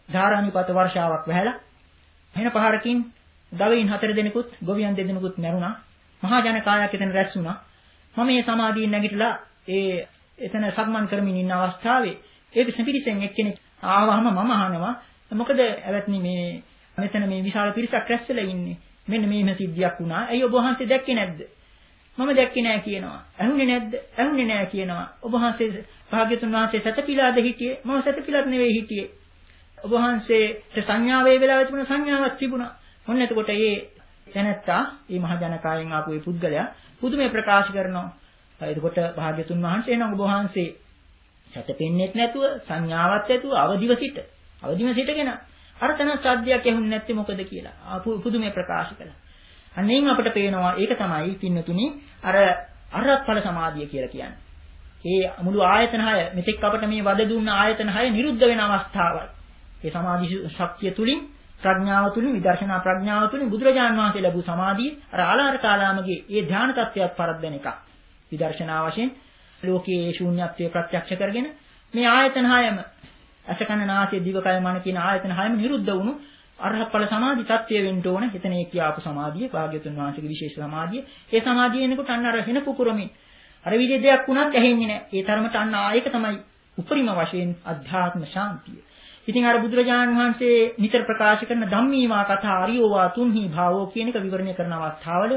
ධාරානිපාත වර්ෂාවක් වැහැලා වෙන පහරකින් ගවයින් හතර දෙනෙකුත් ගොවියන් දෙදෙනෙකුත් මැරුණා. මහා ජනකායක් එතන රැස් වුණා. මම මේ සමාධියෙන් නැගිටලා ඒ එතන සක්මන් කරමින් ඉන්න අවස්ථාවේ ඒ පිරිසෙන් එක්කෙනෙක් ආවහම මම අහනවා මොකද ඇවත්නි මේ මෙතන මේ විශාල පිරිසක් රැස් වෙලා ඉන්නේ. මෙන්න මේ මෙහෙම සිද්ධියක් වුණා. ඇයි ඔබ වහන්සේ දැක්කේ නැද්ද? මම දැක්කේ නෑ කියනවා. ඇහුනේ නැද්ද? ඇහුනේ නෑ කියනවා. ඔබ වහන්සේ භාග්‍යතුන් වහන්සේ සතපිලාද හිටියේ? මම සතපිලාද නෙවෙයි හිටියේ. ඔබ වහන්සේට සංඥාවේ වෙලාවෙ තිබුණ සංඥාවක් තිබුණා. මොන්න එතකොට මේ දැනත්තා මේ මහ ජනකායෙන් ආපු මේ පුද්ගලයා පුදුමේ ප්‍රකාශ කරනවා. එතකොට භාග්‍යතුන් වහන්සේ නම් ඔබ වහන්සේ සතපෙන්නේත් නැතුව සංඥාවක් නැතුව අවදිව සිට අවදිව සිටගෙන අර තන සාධ්‍යයක් ඇහුන්නේ නැත්තේ මොකද කියලා ආපු පුදුමේ ප්‍රකාශ කළා. අන්නේන් අපිට පේනවා ඒක තමයි පින්නතුනි අර අරහත් ඵල සමාධිය කියලා කියන්නේ. ඒ මුළු ආයතන හය මෙතෙක් අපිට මේ වද දුන්න ආයතන හය නිරුද්ධ වෙන අවස්ථාවයි. ඒ සමාධි ශක්තිය තුලින් ප්‍රඥාව තුලින් විදර්ශනා ප්‍රඥාව තුලින් බුදුරජාන් වහන්සේ ලැබූ සමාධිය අර ආලාර කාලාමගේ ඒ ධානය තත්ත්වයක් පරද්දන එකක්. විදර්ශනා වශයෙන් ලෝකයේ ශූන්‍යත්වය ප්‍රත්‍යක්ෂ කරගෙන මේ ආයතන හයම අසකන නාසය දිවකය මන කියන ආයතන හයම නිරුද්ධ වුණු අරහත් ඵල සමාධි තත්ත්වය වෙන්න ඕන. එතන ඒ කියාපු සමාධිය භාග්‍යතුන් වහන්සේගේ විශේෂ සමාධිය. ඒ සමාධිය එනකොට අන්න අර වෙන පුකුරමින් අර විදිහේ දෙයක් වුණත් ඇහෙන්නේ නැහැ. ඒ තරමට අන්න ආයක තමයි උපරිම වශයෙන් අධ්‍යාත්ම ශාන්තිය. ඉතින් අර බුදුරජාණන් වහන්සේ නිතර ප්‍රකාශ කරන ධම්මීවා කතා අරියෝවා තුන්හි භාවෝ කියන එක විවරණය කරන අවස්ථාවල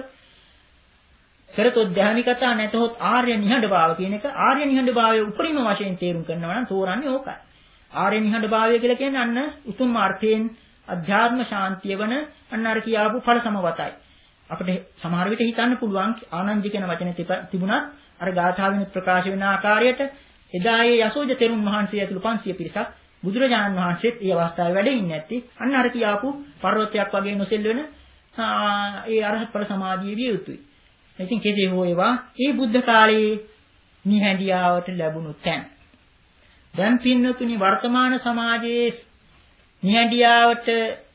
කරතොත් ධාමි කතා නැතහොත් ආර්ය නිහඬ භාව කියන එක ආර්ය නිහඬ භාවයේ උපරිම වශයෙන් තේරුම් කරනවා නම් තෝරන්නේ ඕකයි. ආර්ය නිහඬ භාවය කියලා කියන්නේ අන්න උතුම් අර්ථයෙන් අධ්‍යාත්ම ශාන්තිය වන අන්න අර කියාපු ඵල සමවතයි. අපිට සමහර විට හිතන්න පුළුවන් ආනන්ද කියන වචනේ තිබුණත් අර ගාථාවෙන් ප්‍රකාශ වෙන ආකාරයට එදා ඒ යසෝජ තෙරුන් වහන්සේ ඇතුළු පන්සිය පිරිසක් බුදුරජාණන් වහන්සේත් මේ අවස්ථාවේ වැඩ ඉන්නේ නැති අන්න අර කියාපු පර්වතයක් වගේ නොසෙල් වෙන ඒ අරහත් ඵල සමාධිය විය යුතුයි. ඉතින් කෙසේ හෝ ඒවා මේ බුද්ධ කාලයේ නිහඬියාවට ලැබුණු තැන්. දැන් පින්නතුනි වර්තමාන සමාජයේ නිහඬියාවට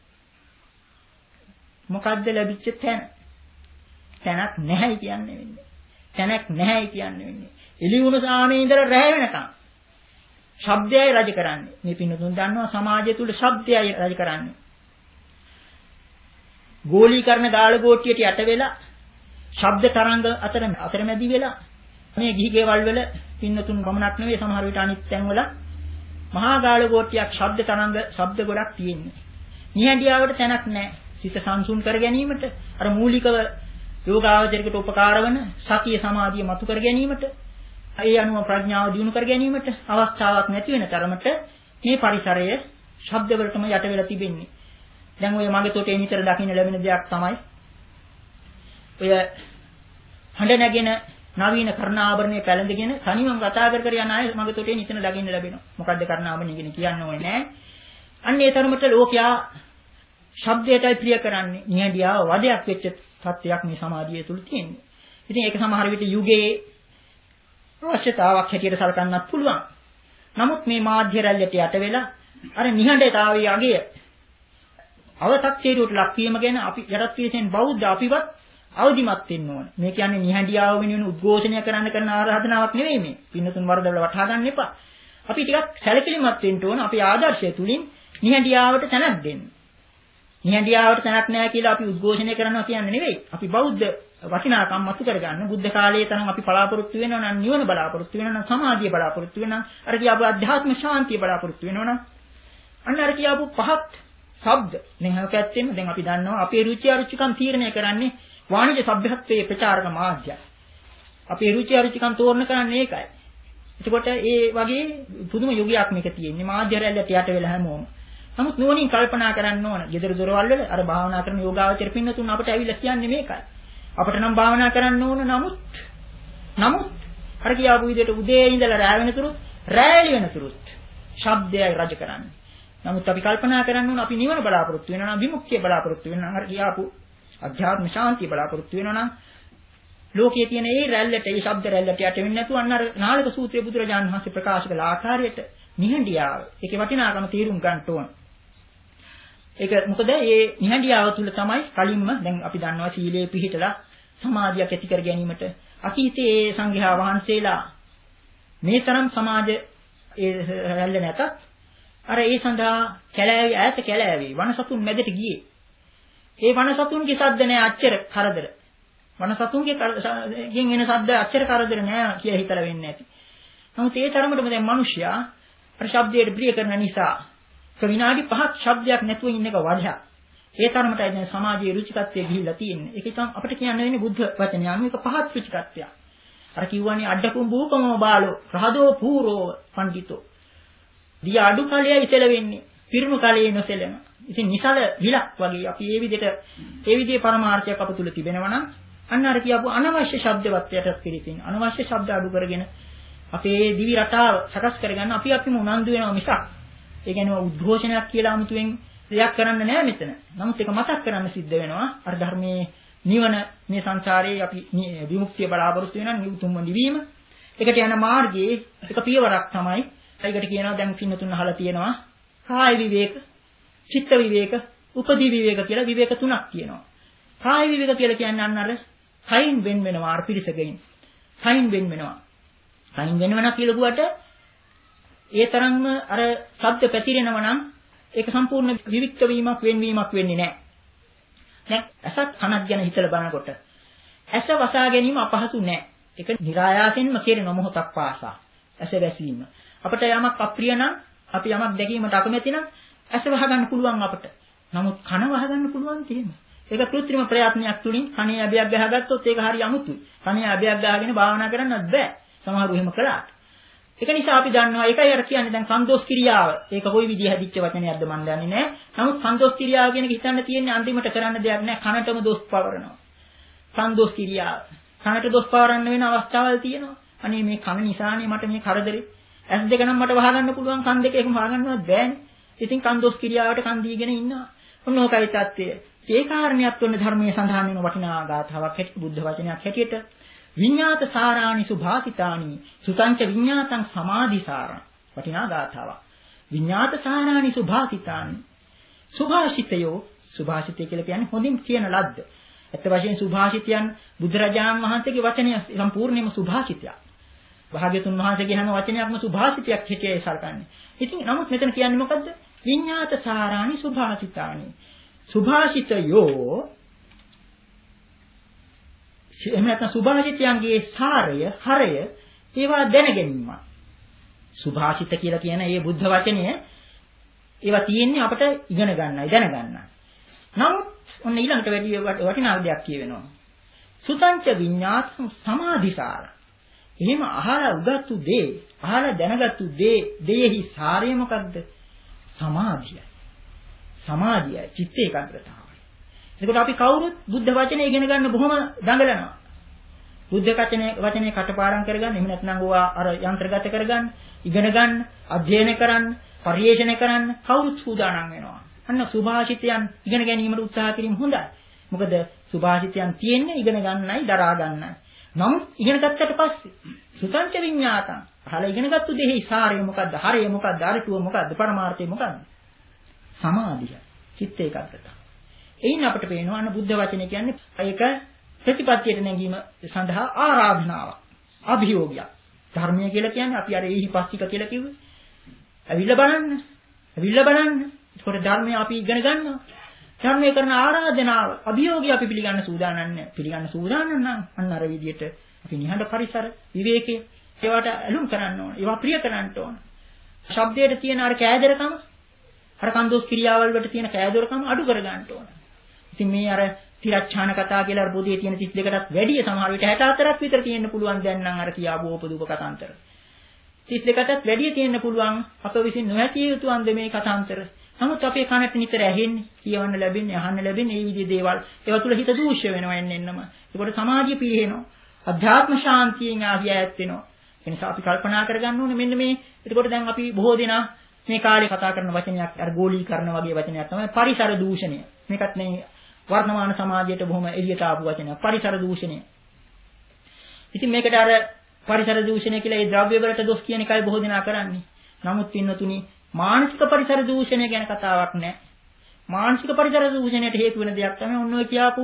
මොකද්ද ලැබිච්ච තැන? තැනක් නැහැ කියන්නේ වෙන්නේ. තැනක් නැහැ කියන්නේ වෙන්නේ. එළිවුණු සාමේ ඉඳලා රැ වෙනකම් ශබ්දයයි රජ කරන්නේ. මේ පින්නතුන් දන්නවා සමාජය තුල ශබ්දයයි රජ කරන්නේ. ගෝලීකරණ ගාලගෝට්ටියට යට වෙලා ශබ්ද තරංග අතර අතරමැදි වෙලා මේ ගිහි ගෙවල් වල පින්නතුන් ගමනක් නෙවෙයි සමහර විට අනිත් තැන්වල මහා ගාලගෝට්ටියක් ශබ්ද තරංග ශබ්ද ගොඩක් තියෙන්නේ. නිහඬියාවට තැනක් නැහැ. සිත සංසුන් කර ගැනීමට අර මූලිකව යෝගාවචරයකට උපකාර වන සතිය සමාධිය මතු කර ගැනීමට ඒ අනුව ප්‍රඥාව දියුණු කර ගැනීමට අවස්ථාවක් නැති වෙන තරමට මේ පරිසරය ශබ්ද වලටම යට වෙලා තිබෙන්නේ. දැන් ඔය මගේ තොටේ නිතර දකින්න ලැබෙන දෙයක් තමයි ඔය හඬ නැගෙන නවීන කර්ණාභරණේ පැලඳගෙන තනිවම කතා කර කර යන අය මගේ තොටේ නිතර දකින්න ලැබෙනවා. මොකද්ද කර්ණාභරණේ කියන කියන්න ඕනේ නෑ. අන්න ඒ තරමට ලෝකයා ශබ්දයටයි ප්‍රිය කරන්නේ. නිහඬියාව වදයක් වෙච්ච තත්ත්වයක් මේ සමාධිය තුල තියෙන්නේ. ඉතින් ඒක සමහර විට යුගයේ අවශ්‍යතාවක් හැටියට සලකන්නත් පුළුවන්. නමුත් මේ මාධ්‍ය රැල්ලට යට වෙලා අර නිහඬතාවයේ අගය අවතක්සේරුවට ලක්වීම ගැන අපි යටත් පිළිසෙන් බෞද්ධ අපිවත් අවදිමත් වෙන්න ඕන. මේ කියන්නේ නිහඬියාව වෙනුවෙන් උද්ඝෝෂණය කරන්න කරන ආරාධනාවක් නෙවෙයි මේ. පින්නතුන් වරදවල වටහා ගන්න එපා. අපි ටිකක් සැලකිලිමත් වෙන්න ඕන. අපේ ආදර්ශය තුලින් නිහඬියාවට තැනක් දෙන්න. නිහඬියාවට තැනක් නැහැ කියලා අපි උද්ඝෝෂණය කරනවා කියන්නේ නෙවෙයි. අපි බෞද්ධ වටිනාකම් මතු කරගන්න බුද්ධ කාලයේ තරම් අපි බලාපොරොත්තු වෙනවා නම් නිවන බලාපොරොත්තු වෙනවා නම් සමාධිය බලාපොරොත්තු වෙනවා නම් අර කියාපු අධ්‍යාත්ම ශාන්තිය බලාපොරොත්තු වෙනවා නම් අන්න අර කියාපු පහත් ශබ්ද දැන් හැකැත්තෙම දැන් අපි දන්නවා අපේ රුචි අරුචිකම් තීරණය කරන්නේ වාණිජ සભ્યත්වයේ ප්‍රචාරක මාධ්‍ය. අපේ රුචි අරුචිකම් තෝරන කරන්නේ ඒකයි. එතකොට ඒ වගේ පුදුම යුගයක් මේක තියෙන්නේ මාධ්‍ය රැල්ලට යට වෙලා හැමෝම. නමුත් නුවණින් කල්පනා කරන්න ඕන. ගෙදර දොරවල් වල අර භාවනා කරන යෝගාවචර පින්නතුන් අපිට ඇවිල්ලා කියන්නේ මේකයි. අපිට නම් භාවනා කරන්න ඕන නමුත් නමුත් අර කියාපු විදිහට උදේ ඉඳලා රැ වෙනතුරු රැලි වෙනතුරුත් ශබ්දයයි රජ කරන්නේ. නමුත් අපි කල්පනා කරන්න ඕන අපි නිවන බලාපොරොත්තු වෙනවා නම් විමුක්තිය බලාපොරොත්තු වෙනවා නම් අර කියාපු අධ්‍යාත්ම ශාන්තිය බලාපොරොත්තු වෙනවා නම් ලෝකයේ තියෙන ඒ රැල්ලට ඒ ශබ්ද රැල්ලට යට වෙන්නේ නැතුව අන්න අර නාලක සූත්‍රයේ බුදුරජාණන් වහන්සේ ප්‍රකාශ කළ ආකාරයට නිහඬියාව ඒකේ වටිනාකම තීරුම් ගන්න ඕන. ඒක මොකද මේ නිහඬියාව තුල තමයි කලින්ම දැන් අපි දන්නවා සීලයේ පිහිටලා සමාධියක් ඇති කර ගැනීමට අතීතයේ ඒ සංඝයා වහන්සේලා මේ තරම් සමාජ ඒ රැල්ල නැතත් අර ඒ සඳහා කැලෑවි ඈත කැලෑවි වනසතුන් මැදට ගියේ. ඒ වනසතුන්ගේ ශබ්ද නෑ අච්චර කරදර. වනසතුන්ගේ ගෙන් එන ශබ්ද අච්චර කරදර නෑ කියලා හිතලා වෙන්නේ නැති. නමුත් ඒ තරමටම දැන් මිනිස්සයා අර ශබ්දයට ප්‍රිය කරන නිසා ක විනාඩි පහක් ශබ්දයක් නැතුව ඉන්න එක වදයක්. ඒ තරමටයි දැන් සමාජයේ රුචිකත්වයේ ගිහිල්ලා තියෙන්නේ. ඒක තමයි අපිට කියන්න වෙන්නේ බුද්ධ වචනය අනුව එක පහත් රුචිකත්වයක්. අර කිව්වනේ අඩකුම් භූපමෝ බාලෝ රහදෝ පූරෝ පඬිතෝ. දිය අඩු කලයේ ඉතල වෙන්නේ. පිරුණු කලයේ නොසෙලෙන. ඉතින් නිසල විලක් වගේ අපි මේ විදිහට ඒ විදිහේ පරමාර්ථයක් අප තුල තිබෙනවා නම් අන්න අර කියපු අනවශ්‍ය ශබ්දවත් යටත් පිළිසින් අනවශ්‍ය ශබ්ද අඩු කරගෙන අපේ දිවි රටාව සකස් කරගන්න අපි අපිම උනන්දු වෙනවා මිසක් ඒ කියන්නේ උද්ඝෝෂණයක් කියලා 아무තුවෙන් දෙයක් කරන්න නෑ මෙතන. නමුත් ඒක මතක් කරන්න සිද්ධ වෙනවා. අර ධර්මයේ නිවන මේ සංසාරයේ අපි විමුක්තිය බලාපොරොත්තු වෙනා නිවුතුම්ම නිවීම. ඒකට යන මාර්ගයේ එක පියවරක් තමයි. ඒකට කියනවා දැන් පින්නතුන් අහලා තියෙනවා කාය විවේක, චිත්ත විවේක, උපදී විවේක කියලා විවේක තුනක් තියෙනවා. කාය විවේක කියලා කියන්නේ අන්න අර කයින් වෙන් වෙනවා අර පිරිසකින්. කයින් වෙන් වෙනවා. කයින් වෙන වෙනවා කියලා කිව්වට ඒ තරම්ම අර ශබ්ද පැතිරෙනවා නම් ඒක සම්පූර්ණ විවික්ත වීමක් වෙන්වීමක් වෙන්නේ නැහැ. දැන් අසත් කනක් ගැන හිතලා බලනකොට ඇස වසා ගැනීම අපහසු නැහැ. ඒක નિરાයාසයෙන්ම කෙරෙන මොහොතක් පාසා. ඇස වැසීම. අපිට යමක් අප්‍රිය නම් අපි යමක් දැකීමට අකමැති නම් ඇස වහගන්න පුළුවන් අපිට. නමුත් කන වහගන්න පුළුවන් තේම. ඒක කෘත්‍රිම ප්‍රයත්නයක් තුලින් කනේ අබයක් ගහගත්තොත් ඒක හරි අමුතුයි. කනේ අබයක් ගහගෙන භාවනා කරන්නත් බෑ. සමහරව එහෙම කළාට. ඒක නිසා අපි දන්නවා ඒකයි අර කියන්නේ දැන් සන්තෝෂ ක්‍රියාව. ඒක කොයි විදිහ හැදිච්ච වචනයක්ද මන් දන්නේ නැහැ. නමුත් සන්තෝෂ ක්‍රියාව කියන එක හිතන්න තියෙන්නේ අන්තිමට කරන්න දෙයක් නැහැ. කනටම දොස් පවරනවා. සන්තෝෂ ක්‍රියාව. කනට දොස් පවරන්න වෙන අවස්ථාවල් තියෙනවා. අනේ මේ කන නිසානේ මට මේ කරදරේ. ඇස් දෙක නම් මට වහගන්න පුළුවන් කන් දෙක එකම වහගන්නවත් බෑනේ. ඉතින් කන් දොස් ක්‍රියාවට කන් දීගෙන ඉන්නවා. ඔන්න ඕකයි தත්ත්වය. ඒ කාරණියක් වුණ ධර්මයේ සඳහන් වෙන වටිනා ගාථාවක් හැටියට බුද්ධ වචනයක් හැටියට විඤ්ඤාත සාරාණි සුභාතිතානි සුතංච විඤ්ඤාතං සමාධිසාරං වටිනා ගාථාවක්. විඤ්ඤාත සාරාණි සුභාතිතානි සුභාෂිතයෝ සුභාෂිතය කියලා කියන්නේ හොඳින් කියන ලද්ද. ඇත්ත වශයෙන් සුභාෂිතයන් බුදුරජාණන් වහන්සේගේ වචනය සම්පූර්ණයෙන්ම සුභාෂිතයක්. භාග්‍යතුන් වහන්සේගේ හැම වචනයක්ම සුභාෂිතයක් හැටියට සලකන්නේ. ඉතින් නමුත් මෙතන කියන්නේ මොකද්ද? විඤ්ඤාත සාරාණි සුභාෂිතානි සුභාෂිතයෝ එහෙම නැත්නම් සුභාෂිතයන්ගේ සාරය, හරය ඒවා දැන ගැනීම. සුභාෂිත කියලා කියන මේ බුද්ධ වචනය ඒවා තියෙන්නේ අපට ඉගෙන ගන්නයි, දැන ගන්නයි. නමුත් ඔන්න ඊළඟට වැඩි වටිනා දෙයක් කියවෙනවා. සුතංච විඤ්ඤාතං සමාධිසාර. එහෙම අහලා උගත්තු දේ, අහලා දැනගත්තු දේ, දෙයෙහි සාරය මොකද්ද? සමාධියයි. සමාධියයි, චිත්ත ඒකාග්‍රතාවයි. එතකොට අපි කවුරුත් බුද්ධ වචනේ ඉගෙන ගන්න බොහොම දඟලනවා. බුද්ධ වචනේ වචනේ කටපාඩම් කරගන්න, එහෙම නැත්නම් ඕවා අර යන්ත්‍රගත කරගන්න, ඉගෙන ගන්න, අධ්‍යයනය කරන්න, පරිශීලනය කරන්න කවුරුත් සූදානම් වෙනවා. අන්න සුභාෂිතයන් ඉගෙන ගැනීමට උත්සාහ කිරීම හොඳයි. මොකද සුභාෂිතයන් තියෙන්නේ ඉගෙන ගන්නයි, දරා ගන්නයි. නමුත් ඉගෙන ගත්තට පස්සේ සුතංච විඤ්ඤාතං අහලා ඉගෙනගත්තු දෙහි සාරය මොකද්ද? හරය මොකද්ද? අරටුව මොකද්ද? පරමාර්ථය මොකද්ද? සමාධිය, චිත්ත ඒකාග්‍රතාව. එයින් අපිට පේනවා අන්න බුද්ධ වචනේ කියන්නේ ඒක ප්‍රතිපත්තියට නැගීම සඳහා ආරාධනාවක්, අභියෝගයක්. ධර්මය කියලා කියන්නේ අපි අර ඒහිපස්සික කියලා කිව්වේ. ඇවිල්ලා බලන්න. ඇවිල්ලා බලන්න. ඒකට ධර්මය අපි ඉගෙන ගන්නවා. ධර්මයේ කරන ආරාධනාව, අභියෝගය අපි පිළිගන්න සූදානම් නැහැ. පිළිගන්න සූදානම් නම් අන්න අර විදියට අපි නිහඬ පරිසර, විවේකයේ ඒවට ඇලුම් කරන්න ඕන. ඒවා ප්‍රිය කරන්න ඕන. ශබ්දයේ තියෙන අර කෑදරකම, අර කන්දෝස් ක්‍රියාවල් වලට තියෙන කෑදරකම අඩු කර ගන්න ඕන. ඉතින් මේ අර තිරච්ඡාන කතා කියලා අර පොතේ තියෙන තිස් දෙකටත් වැඩිය සමහර විට හැට හතරක් විතර තියෙන්න පුළුවන් දැන් නම් අර කියාපු ඕපදූප කතාන්තර. තිස් දෙකටත් වැඩිය තියෙන්න පුළුවන් අප විසින් නොහැකිය යුතු අන්ද මේ කතාන්තර. නමුත් අපේ කනට නිතර ඇහෙන්නේ, කියවන්න ලැබෙන්නේ, අහන්න ලැබෙන්නේ මේ විදිහේ දේවල්. ඒවා තුල හිත දූෂ්‍ය වෙනවා එන්න එන්නම. ඒකට සමාධිය පිරිහෙනවා. අධ්‍යාත්ම ශාන්තියෙන් ආවිය ඈත් වෙනවා. ඒ නිසා අපි කල්පනා කරගන්න ඕනේ මෙන්න මේ. එතකොට දැන් අපි බොහෝ දෙනා මේ කාලේ කතා කරන වචනයක් අර ගෝලීකරණ වගේ වචනයක් තමයි පරිසර දූෂණය. මේකත් නේ වර්තමාන සමාජයට බොහොම එළියට ආපු වචනයක්. පරිසර දූෂණය. ඉතින් මේකට අර පරිසර දූෂණය කියලා ඒ ද්‍රව්‍ය වලට දොස් කියන එකයි බොහෝ දෙනා කරන්නේ. නමුත් පින්නතුනි මානසික පරිසර දූෂණය ගැන කතාවක් නැහැ. මානසික පරිසර දූෂණයට හේතු වෙන දෙයක් තමයි ඔන්න ඔය කියාපු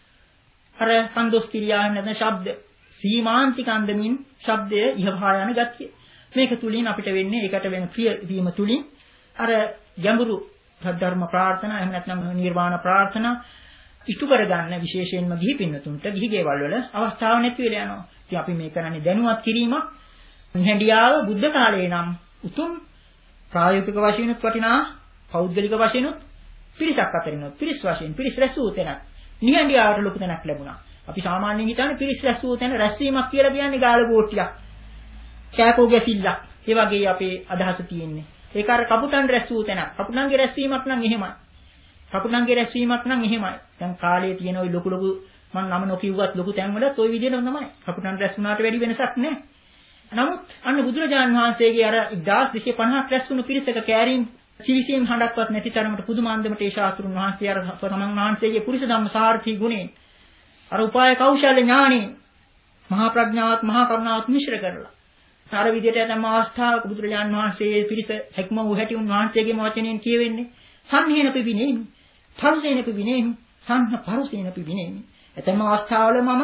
අර සන්දෝෂ ක්‍රියාවන් නැත්නම් ශබ්ද සීමාන්තික අන්දමින් ශබ්දය ඉහපහා යන ගතිය. මේක තුලින් අපිට වෙන්නේ ඒකට වෙන ප්‍රිය වීම තුලින් අර ගැඹුරු සද්ධර්ම ප්‍රාර්ථනා එහෙම නැත්නම් නිර්වාණ ප්‍රාර්ථනා ඉටු කරගන්න විශේෂයෙන්ම ගිහි පින්නතුන්ට ගිහි ගෙවල් වල අවස්ථාවක් නැති වෙලා යනවා. ඉතින් අපි මේ කරන්නේ දැනුවත් කිරීමක්. නිහඬියාව බුද්ධ කාලේ නම් උතුම් ප්‍රායෝගික වශයෙන් වටිනා පෞද්ගලික වශයෙන් පිරිසක් අතරිනුත් පිරිස් වශයෙන් පිරිස් රැස්වූ තැනක් නිහඬියාවට ලොකු තැනක් ලැබුණා. අපි සාමාන්‍යයෙන් හිතන්නේ පිරිස් රැස්වූ තැන රැස්වීමක් කියලා කියන්නේ ගාල ගෝට්ටියක්. කෑකෝ ගැසිල්ලක්. ඒ වගේ අපේ අදහස තියෙන්නේ. ඒක අර කපුටන් රැස්වූ තැනක්. කපුටන්ගේ රැස්වීමක් නම් එහෙමයි. කපුටන්ගේ රැස්වීමක් නම් එහෙමයි. දැන් කාලේ තියෙන ওই ලොකු ලොකු මම නම නොකියුවත් ලොකු තැන්වලත් ওই විදිහටම තමයි. කපුටන් රැස් වුණාට වැඩි වෙනසක් නැහැ. නමුත් අන්න බුදුරජාන් වහන්සේගේ අර එක්දාස් දෙසිය පනහක් රැස් වුණු පිරිසක කෑරීම් කිවිසීම් හඬක්වත් නැති තරමට පුදුම අන්දමට ඒ ශාස්ත්‍රුන් වහන්සේ අර තමන් වහන්සේගේ පුරිස ධම්ම සාර්ථී ගුණේ අර උපාය කෞශල්‍ය ඥානෙ මහා ප්‍රඥාවත් මහා කරුණාවත් මිශ්‍ර කරලා අර විදිහට යම් අවස්ථාවක බුදුරජාන් වහන්සේ පිරිස හැක්ම වූ හැටි උන් වහන්සේගේම වචනෙන් කියවෙන්නේ සම්හේන පිවිනේමි පරුසේන පිවිනේමි සම්හ පරුසේන පිවිනේමි එතම අවස්ථාවල මම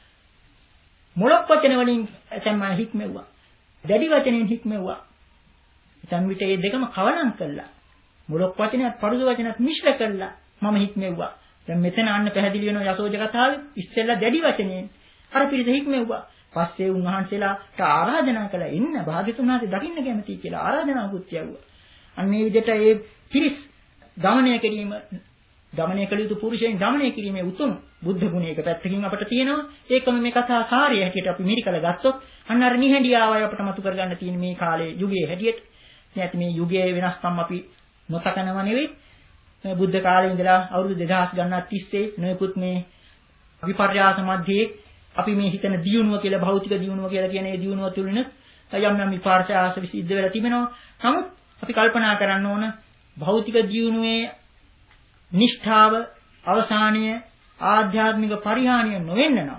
මොලොක් වචන වලින් එතම හික්මෙව්වා දැඩි වචනෙන් හික්මෙව්වා එතන විට මේ දෙකම කවලම් කළා මොලොක් වචනයත් පරුස වචනත් මිශ්‍ර කළා මම හික්මෙව්වා දැන් මෙතන අන්න පැහැදිලි වෙනවා යසෝජ කතාවේ ඉස්සෙල්ලා දැඩි වචනෙන් අර පිරිස හික්මෙව්වා පස්සේ උන්වහන්සේලාට ආරාධනා කළා එන්න භාග්‍යතුන් වහන්සේ දකින්න කැමතියි කියලා ආරාධනාවකුත් යවුවා. අන්න මේ විදිහට ඒ පිරිස් දමනය කිරීම දමනය කළ යුතු පුරුෂයන් දමනය කිරීමේ උතුම් බුද්ධ ගුණයක පැත්තකින් අපිට තියෙනවා. ඒකම මේ කතා සාරය හැටියට අපි මිරිකල ගත්තොත් අන්න අර නිහඬියාවයි අපිට මතු කරගන්න තියෙන මේ කාලේ යුගයේ හැටියට. නැත්නම් මේ යුගයේ වෙනස්කම් අපි නොතකනව නෙවෙයි. මේ බුද්ධ කාලේ ඉඳලා අවුරුදු දෙදහස් ගණනක් තිස්සේ නොයෙකුත් මේ විපර්යාස මැදේ අපි මේ හිතන දියුණුව කියලා භෞතික දියුණුව කියලා කියන ඒ දියුණුව තුලින් යම් යම් විපර්යාස සිද්ධ වෙලා තිබෙනවා. නමුත් අපි කල්පනා කරන්න ඕන භෞතික දියුණුවේ නිෂ්ඨාව අවසානීය ආධ්‍යාත්මික පරිහානිය නොවෙන්න නම්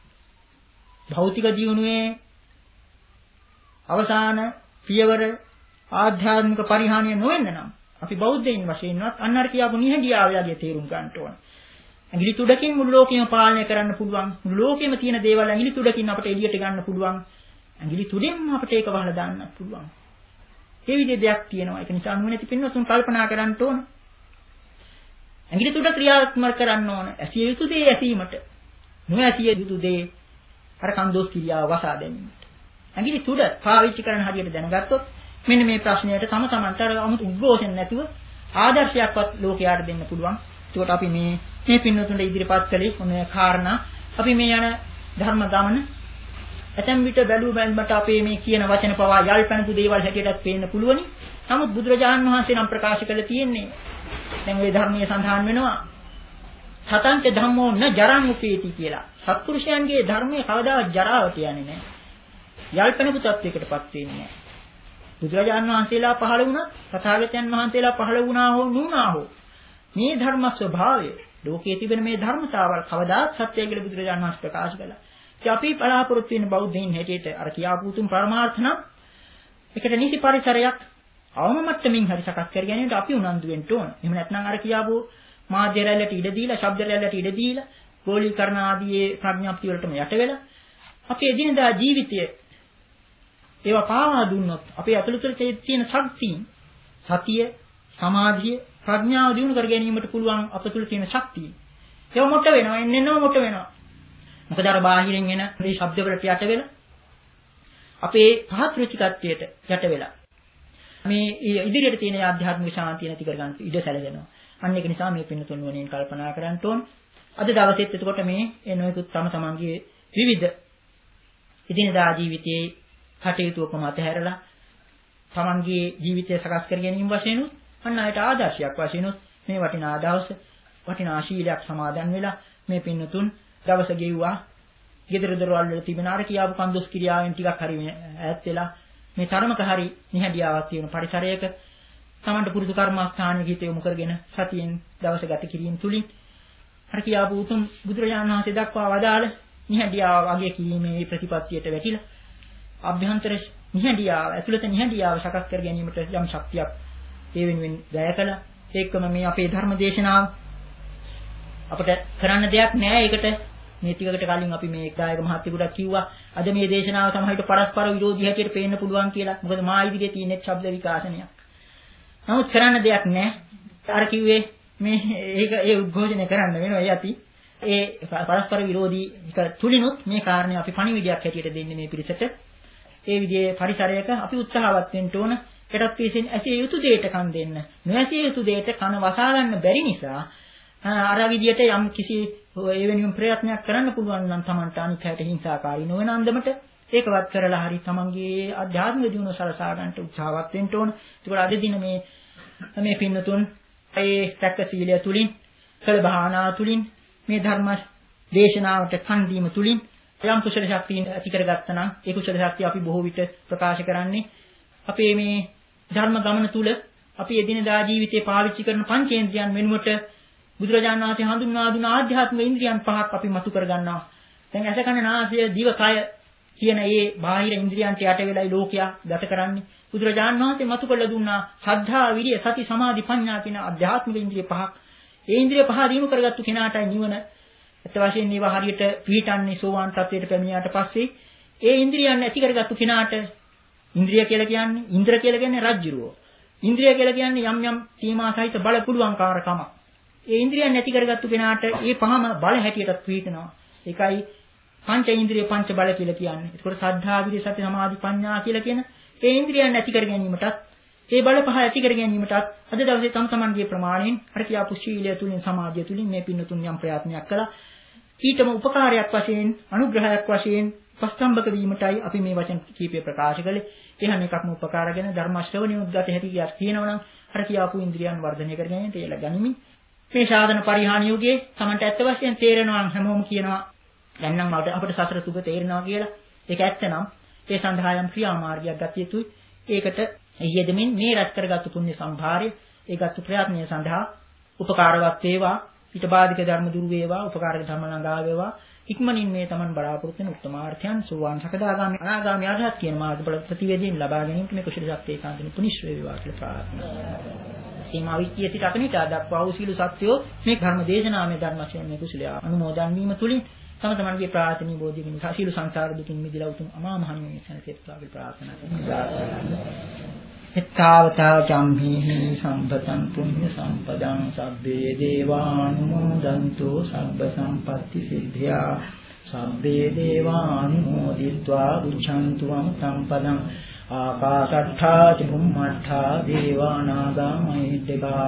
භෞතික දියුණුවේ අවසාන පියවර ආධ්‍යාත්මික පරිහානිය නොවෙන්න නම් අපි බෞද්ධයින් වශයෙන්වත් අන්නර කියපු නිහඬියාව යගේ තේරුම් ගන්න ඕන. ඇඟිලි තුඩකින් මුළු ලෝකෙම පාලනය කරන්න පුළුවන්. මුළු ලෝකෙම තියෙන දේවල් ඇඟිලි තුඩකින් අපිට එළියට ගන්න පුළුවන්. ඇඟිලි තුඩෙන් අපිට ඒක වහලා දාන්නත් පුළුවන්. මේ විදිහේ දෙයක් තියෙනවා. ඒක නිසා නුවණැති පින්වතුන් කල්පනා කරන්න ඕන. ඇඟිලි තුඩ ක්‍රියාත්මක කරන්න ඕන. ඇසිය යුතු දේ ඇසීමට. නොඇසිය යුතු දේ අර කන්දෝස් ක්‍රියාව වසා දැමීමට. ඇඟිලි තුඩ පාවිච්චි කරන හරියට දැනගත්තොත් මෙන්න මේ ප්‍රශ්නයට තම තමන්ට අර 아무තු උද්ඝෝෂණ නැතුව ආදර්ශයක්වත් ලෝකයට දෙන්න පුළුවන්. ඒකට අපි මේ මේ පින්නතුන්ට ඉදිරිපත් කළේ මොනේ කාරණා අපි මේ යන ධර්ම ගමන ඇතැම් විට බැලුව බැලමට අපේ මේ කියන වචන පවා යල්පැනපු දේවල් හැටියටත් පේන්න පුළුවනි. නමුත් බුදුරජාණන් වහන්සේ නම් ප්‍රකාශ කළ තියෙන්නේ දැන් ওই ධර්මයේ සඳහන් වෙනවා සතන්ත ධම්මෝ න ජරං උපේති කියලා. සත්පුරුෂයන්ගේ ධර්මයේ කවදාවත් ජරාවට යන්නේ නැහැ. යල්පැනපු තත්වයකටපත් වෙන්නේ නැහැ. බුදුරජාණන් වහන්සේලා පහළ වුණත් තථාගතයන් වහන්සේලා පහළ වුණා හෝ නුණා හෝ මේ ධර්ම ස්වභාවය ලෝකයේ තිබෙන මේ ධර්මතාවල් කවදාත් සත්‍යය කියලා බුදුරජාණන් වහන්සේ ප්‍රකාශ කළා. ඉතින් අපි බලාපොරොත්තු වෙන බෞද්ධයින් හැටියට අර කියාපු උතුම් පරමාර්ථ නම් ඒකට නිසි පරිසරයක් අවම මට්ටමින් හරි සකස් කර ගැනීමට අපි උනන්දු වෙන්න ඕන. එහෙම නැත්නම් අර කියාපු මාධ්‍ය රැල්ලට ඉඩ දීලා, ශබ්ද රැල්ලට ඉඩ දීලා, ගෝලීකරණ ආදී ප්‍රඥාප්ති වලටම යට වෙලා අපේ එදිනදා ජීවිතය ඒවා පාවා දුන්නොත් අපේ අතුලතර තියෙන ශක්තිය, සතිය, සමාධිය, ප්‍රඥාව දිනු කර ගැනීමට පුළුවන් අපතුල තියෙන ශක්තිය. ඒව මොට වෙනවා, එන්නෙන්නම මොට වෙනවා. මොකද අර බාහිරින් එන මේ ශබ්ද වලට යට වෙලා අපේ පහත් රුචිකත්වයට යට වෙලා මේ ඉදිරියට තියෙන ආධ්‍යාත්මික ශාන්තිය නැති කර ගන්න ඉඩ සැලසෙනවා. අන්න ඒක නිසා මේ පින්නතුන් වලින් කල්පනා කරන්න ඕන. අද දවසෙත් එතකොට මේ එනොයිකුත් තම තමන්ගේ විවිධ ඉදිනදා ජීවිතයේ කටයුතු ඔක්කොම අතහැරලා තමන්ගේ ජීවිතය සකස් කර ගැනීම වශයෙන් අන්න ආයත ආදර්ශයක් වශයෙන් මේ වටිනා දවස වටිනා ශීලයක් සමාදන් වෙලා මේ පින්නතුන් දවස ගෙවුවා. ගෙදර දොරවල් වල තිබෙන අර කියාපු කන්දොස් ක්‍රියාවෙන් ටිකක් හරි ඈත් වෙලා මේ තරමක හරි නිහඬියාවක් තියෙන පරිසරයක තමන්ට පුරුදු කර්මස්ථානයේ හිත යොමු කරගෙන සතියෙන් දවස ගත කිරීම තුලින් අර කියාපු උතුම් බුදුරජාණන් වහන්සේ දක්වා වදාළ නිහඬියාව වගේ කිරීමේ ප්‍රතිපත්තියට වැටිලා අභ්‍යන්තර නිහඬියාව ඇතුළත නිහඬියාව සකස් කර ගැනීමට යම් ශක්තියක් ඒ වෙනුවෙන් වැය කළා. ඒකම මේ අපේ ධර්ම දේශනාව අපිට කරන්න දෙයක් නෑ. ඒකට මේ ටිකකට කලින් අපි මේ එක්දායක මහත්යෙකුට කිව්වා අද මේ දේශනාව සමහරවිට පරස්පර විරෝධී හැටියට පේන්න පුළුවන් කියලා. මොකද මා ඉදිරියේ තියෙන ශබ්ද විකාශනයක්. නමුත් කරන්න දෙයක් නැහැ. අර කිව්වේ මේ ඒක ඒ උද්ඝෝෂණය කරන්න වෙනවා යටි. ඒ පරස්පර විරෝධී එක තුලිනුත් මේ කාරණේ අපි පණිවිඩයක් හැටියට දෙන්නේ මේ පිරිසට. ඒ විදිහේ පරිසරයක අපි උත්සාහවත් වෙන්න ඕන. ඒටත් පිළිසින් ඇසිය යුතු දෙයට කන් දෙන්න. නොඇසිය යුතු දෙයට කන වසා ගන්න බැරි නිසා අර විදිහට යම් කිසි ඒ වෙනුවෙන් ප්‍රයත්නයක් කරන්න පුළුවන් නම් Tamanට අනිත් හැට හිංසාකාරී නොවන අන්දමට ඒකවත් කරලා හරි Tamanගේ ආධ්‍යාත්මික දියුණුව සලසා ගන්නට උත්සාහවත් වෙන්න ඕන. ඒකවල අද දින මේ මේ පින්නතුන් ඒ රැකසීලය තුලින් කළ භාවනා තුලින් මේ ධර්ම දේශනාවට කන් දීම තුලින් යම් කුසල ශක්තිය ඇති කරගත්තා නම් ඒ කුසල ශක්තිය අපි බොහෝ විට ප්‍රකාශ කරන්නේ අපේ මේ ධර්ම ගමන තුල අපි එදිනදා ජීවිතේ පාවිච්චි කරන පංචේන්ද්‍රයන් වෙනුවට බුදුරජාණන් වහන්සේ හඳුන්වා දුන ආධ්‍යාත්මික ඉන්ද්‍රියන් පහක් අපි මතු කර ගන්නවා. දැන් ඇස කන නාසය දිව කය කියන මේ බාහිර ඉන්ද්‍රියන්ට යට වෙලයි ලෝකයා ගත කරන්නේ. බුදුරජාණන් වහන්සේ මතු කළ දුන්නා ශ්‍රද්ධා, විරිය, සති, සමාධි, ප්‍රඥා කියන ආධ්‍යාත්මික ඉන්ද්‍රිය පහක්. ඒ ඉන්ද්‍රිය පහ දිනු කරගත්තු කෙනාටයි නිවන. අත් වශයෙන් ඒවා හරියට පිළිටන්නේ සෝවාන් තත්වයට පැමිණියාට පස්සේ ඒ ඉන්ද්‍රියන් ඇති කරගත්තු කෙනාට ඉන්ද්‍රිය කියලා කියන්නේ ඉන්ද්‍ර කියලා කියන්නේ රජ්ජුරුව. ඉන්ද්‍රිය කියලා කියන්නේ යම් යම් සීමා සහිත බල පුළුවන්කාරකම. ඒ ඉන්ද්‍රියන් නැති කරගත්තු කෙනාට ඒ පහම බල හැටියට පිළිටනවා. ඒකයි පංච ඉන්ද්‍රිය පංච බල කියලා කියන්නේ. ඒකෝට සද්ධා, විරිය, සති, සමාධි, ප්‍රඥා කියලා කියන ඒ ඉන්ද්‍රියන් නැති කර ගැනීමටත් ඒ බල පහ ඇති කර ගැනීමටත් අද දවසේ තම තමන්ගේ ප්‍රමාණයෙන් අර කියාපු ශීලය තුලින් සමාධිය තුලින් මේ පින්නතුන් යම් ප්‍රයත්නයක් කළා. ඊටම උපකාරයක් වශයෙන් අනුග්‍රහයක් වශයෙන් පස්තම්බක වීමටයි අපි මේ වචන කීපය ප්‍රකාශ කළේ. එහෙනම් එකක්ම උපකාරගෙන ධර්ම ශ්‍රවණිය උද්ගත හැටියට කියනවනම් අර කියාපු ඉන්ද්‍රියන් වර්ධනය කර ගැනීමට ඒලා ගනිමින් මේ සාධන පරිහානි යුගයේ Tamanට ඇත්ත වශයෙන් තේරෙනවා හැමෝම කියනවා දැන් නම් අපිට සතර සුග තේරෙනවා කියලා. ඒක ඇත්තනම් ඒ සඳහා යම් ක්‍රියාමාර්ගයක් ගත යුතුයි. ඒකට යෙදෙමින් මේ රැස් කරගත්තු පුණ්‍ය සම්භාරය ඒගත් ප්‍රයත්නය සඳහා උපකාරවත් වේවා. ඊට බාධක ධර්ම දුරු වේවා. උපකාරක ධර්ම ළඟා වේවා. ඉක්මනින් මේ Taman බලාපොරොත්තු වෙන උත්තමාර්ථයන් සෝවාන් සකදාගාමි අනාගාමි අරහත් කියන මාර්ග ප්‍රතිවේදීන් ලබා ගැනීමට මේ කුසල ශක්තිය කාන්තින පුනිෂ් වේවා කියලා ප්‍රාර්ථනා කරනවා. සීමා විච්‍ය සිට අකනිට දක්වා වූ සීල සත්‍යෝ මේ ධර්ම දේශනාමය ධර්මයෙන් මේ කුසලය අනුමෝදන් වීම තුලින් තම තමන්ගේ ප්‍රාර්ථනීය බෝධිගින් සීල සංසාර දුකින් මිදලා උතුම් අමා මහ නිවන සැනසෙත්වා කියලා ප්‍රාර්ථනා කරනවා. එත්තාවතා චම්හිහි සම්පතං පුඤ්ඤ සම්පදං සබ්බේ දේවානුමෝදන්තු සබ්බ සම්පatti සිද්ධා සබ්බේ දේවානුමෝදිत्वा බුද්ධන්තු අමතං පදං ආකාශට්ඨා චුම්මට්ඨා දේවානාගා මහිද්දේවා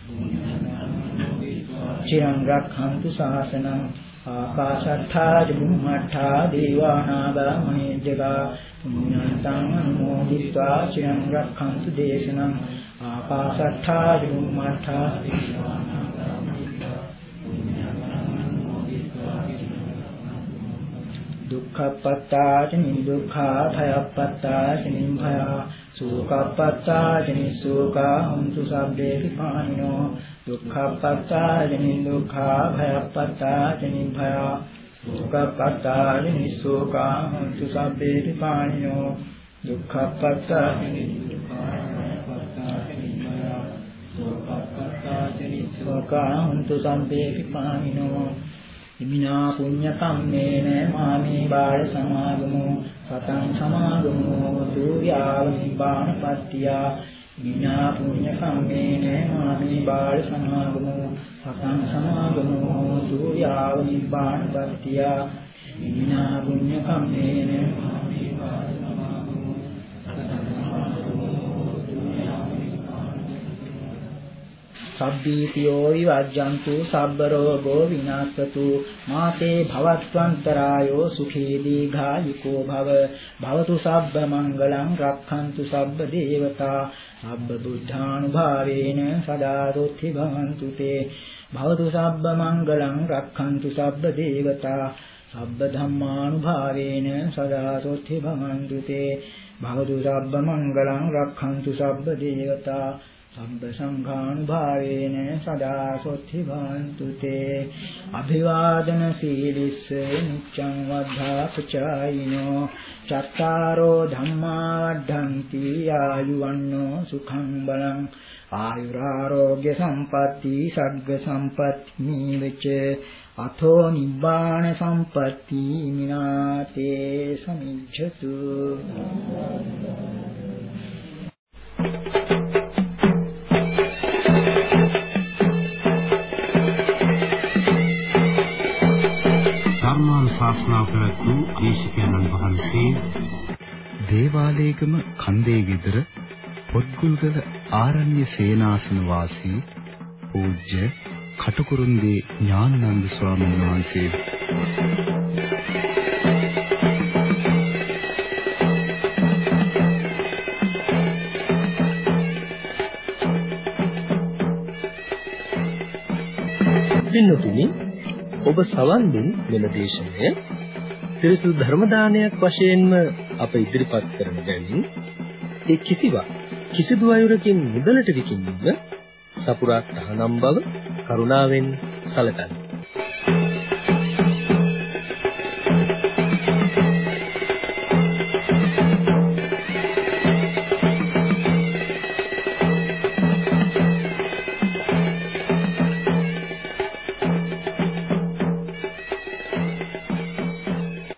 චිරං රක්ඛන්තු ශාසනං ආකාශට්ඨා චුම්මට්ඨා දේවානාගා මහිද්දේවා පුඤ්ඤන්තං අනුමෝදිत्वा චිරං රක්ඛන්තු දේශනං ආකාශට්ඨා චුම්මට්ඨා දේවානාගා මහිද්දේවා දුක්ඛපත්තා චනි දුක්ඛා භයපත්තා චනි භය සුඛපත්තා චනි සුඛා හුන්තු සබ්බේ විපානිනෝ දුක්ඛපත්තා චනි දුක්ඛා භයපත්තා චනි භය සුඛපත්තා චනි සුඛා හුන්තු සබ්බේ විපානිනෝ දුක්ඛපත්තා චනි දුක්ඛා භයපත්තා චනි භය සුඛපත්තා චනි සුඛා හුන්තු සබ්බේ විපානිනෝ ඉමිනා පුඤ්ඤ කම්මේන මාමේ බාල සමාගමෝ සතං සමාගමෝ සූර්යාව නිබ්බානපත්තිය ඉමිනා පුඤ්ඤ කම්මේන මාමේ බාල සමාගමෝ සතං සමාගමෝ සූර්යාව නිබ්බානපත්තිය ඉමිනා පුඤ්ඤ කම්මේන මාමේ බාල සමාගමෝ සතං සමාගමෝ සූර්යාව සබ්බීතියෝ විවජ්ජන්තු සබ්බ රෝගෝ විනාශතු මාතේ භවත්වන්තරායෝ සුඛී දීඝායුකෝ භව භවතු සබ්බ මංගලං රක්ඛන්තු සබ්බ දේවතා සබ්බ බුද්ධානුභාවේන සදා රුද්ධි භවන්තු තේ භවතු සබ්බ මංගලං රක්ඛන්තු සබ්බ දේවතා සබ්බ ධම්මානුභාවේන සදා රුද්ධි භවන්තු තේ භවතු සබ්බ මංගලං රක්ඛන්තු සබ්බ දේවතා සබ්බ සංඝානුභාවේන සදා සොත්ති භවන්තු තේ අභිවාදන සීලිස්ස නිච්ඡං වද්ධා පචායිනෝ චත්තාරෝ ධම්මා වද්ධන්ති ආයුවන්නෝ සුඛං බලං ආයුරාෝග්‍ය සම්පatti සග්ග සම්පatti නිවෙච අතෝ නිබ්බාන සම්පatti මිනාතේ සමිච්ඡතු ධර්මානුශාසනාව පැවැත්වූ දේශකයන්න් වහන්සේ දේවාලේගම කන්දේ ගෙදර පොත්ගුල්ගල ආරණ්‍ය සේනාසන වාසී පූජ්‍ය කටුකුරුන්දී ඥානানন্দ ස්වාමීන් වහන්සේ. පින්නතුනි, ඔබ සවන් දුන් මෙම දේශනය ත්‍රිසුදු ධර්ම දානයක් වශයෙන්ම අප ඉදිරිපත් කරන බැවින් ඒ කිසිවක් කිසිදු අයුරකින් මුදලට විකිණීම සපුරා තහනම් බව කරුණාවෙන් සැලකන්න.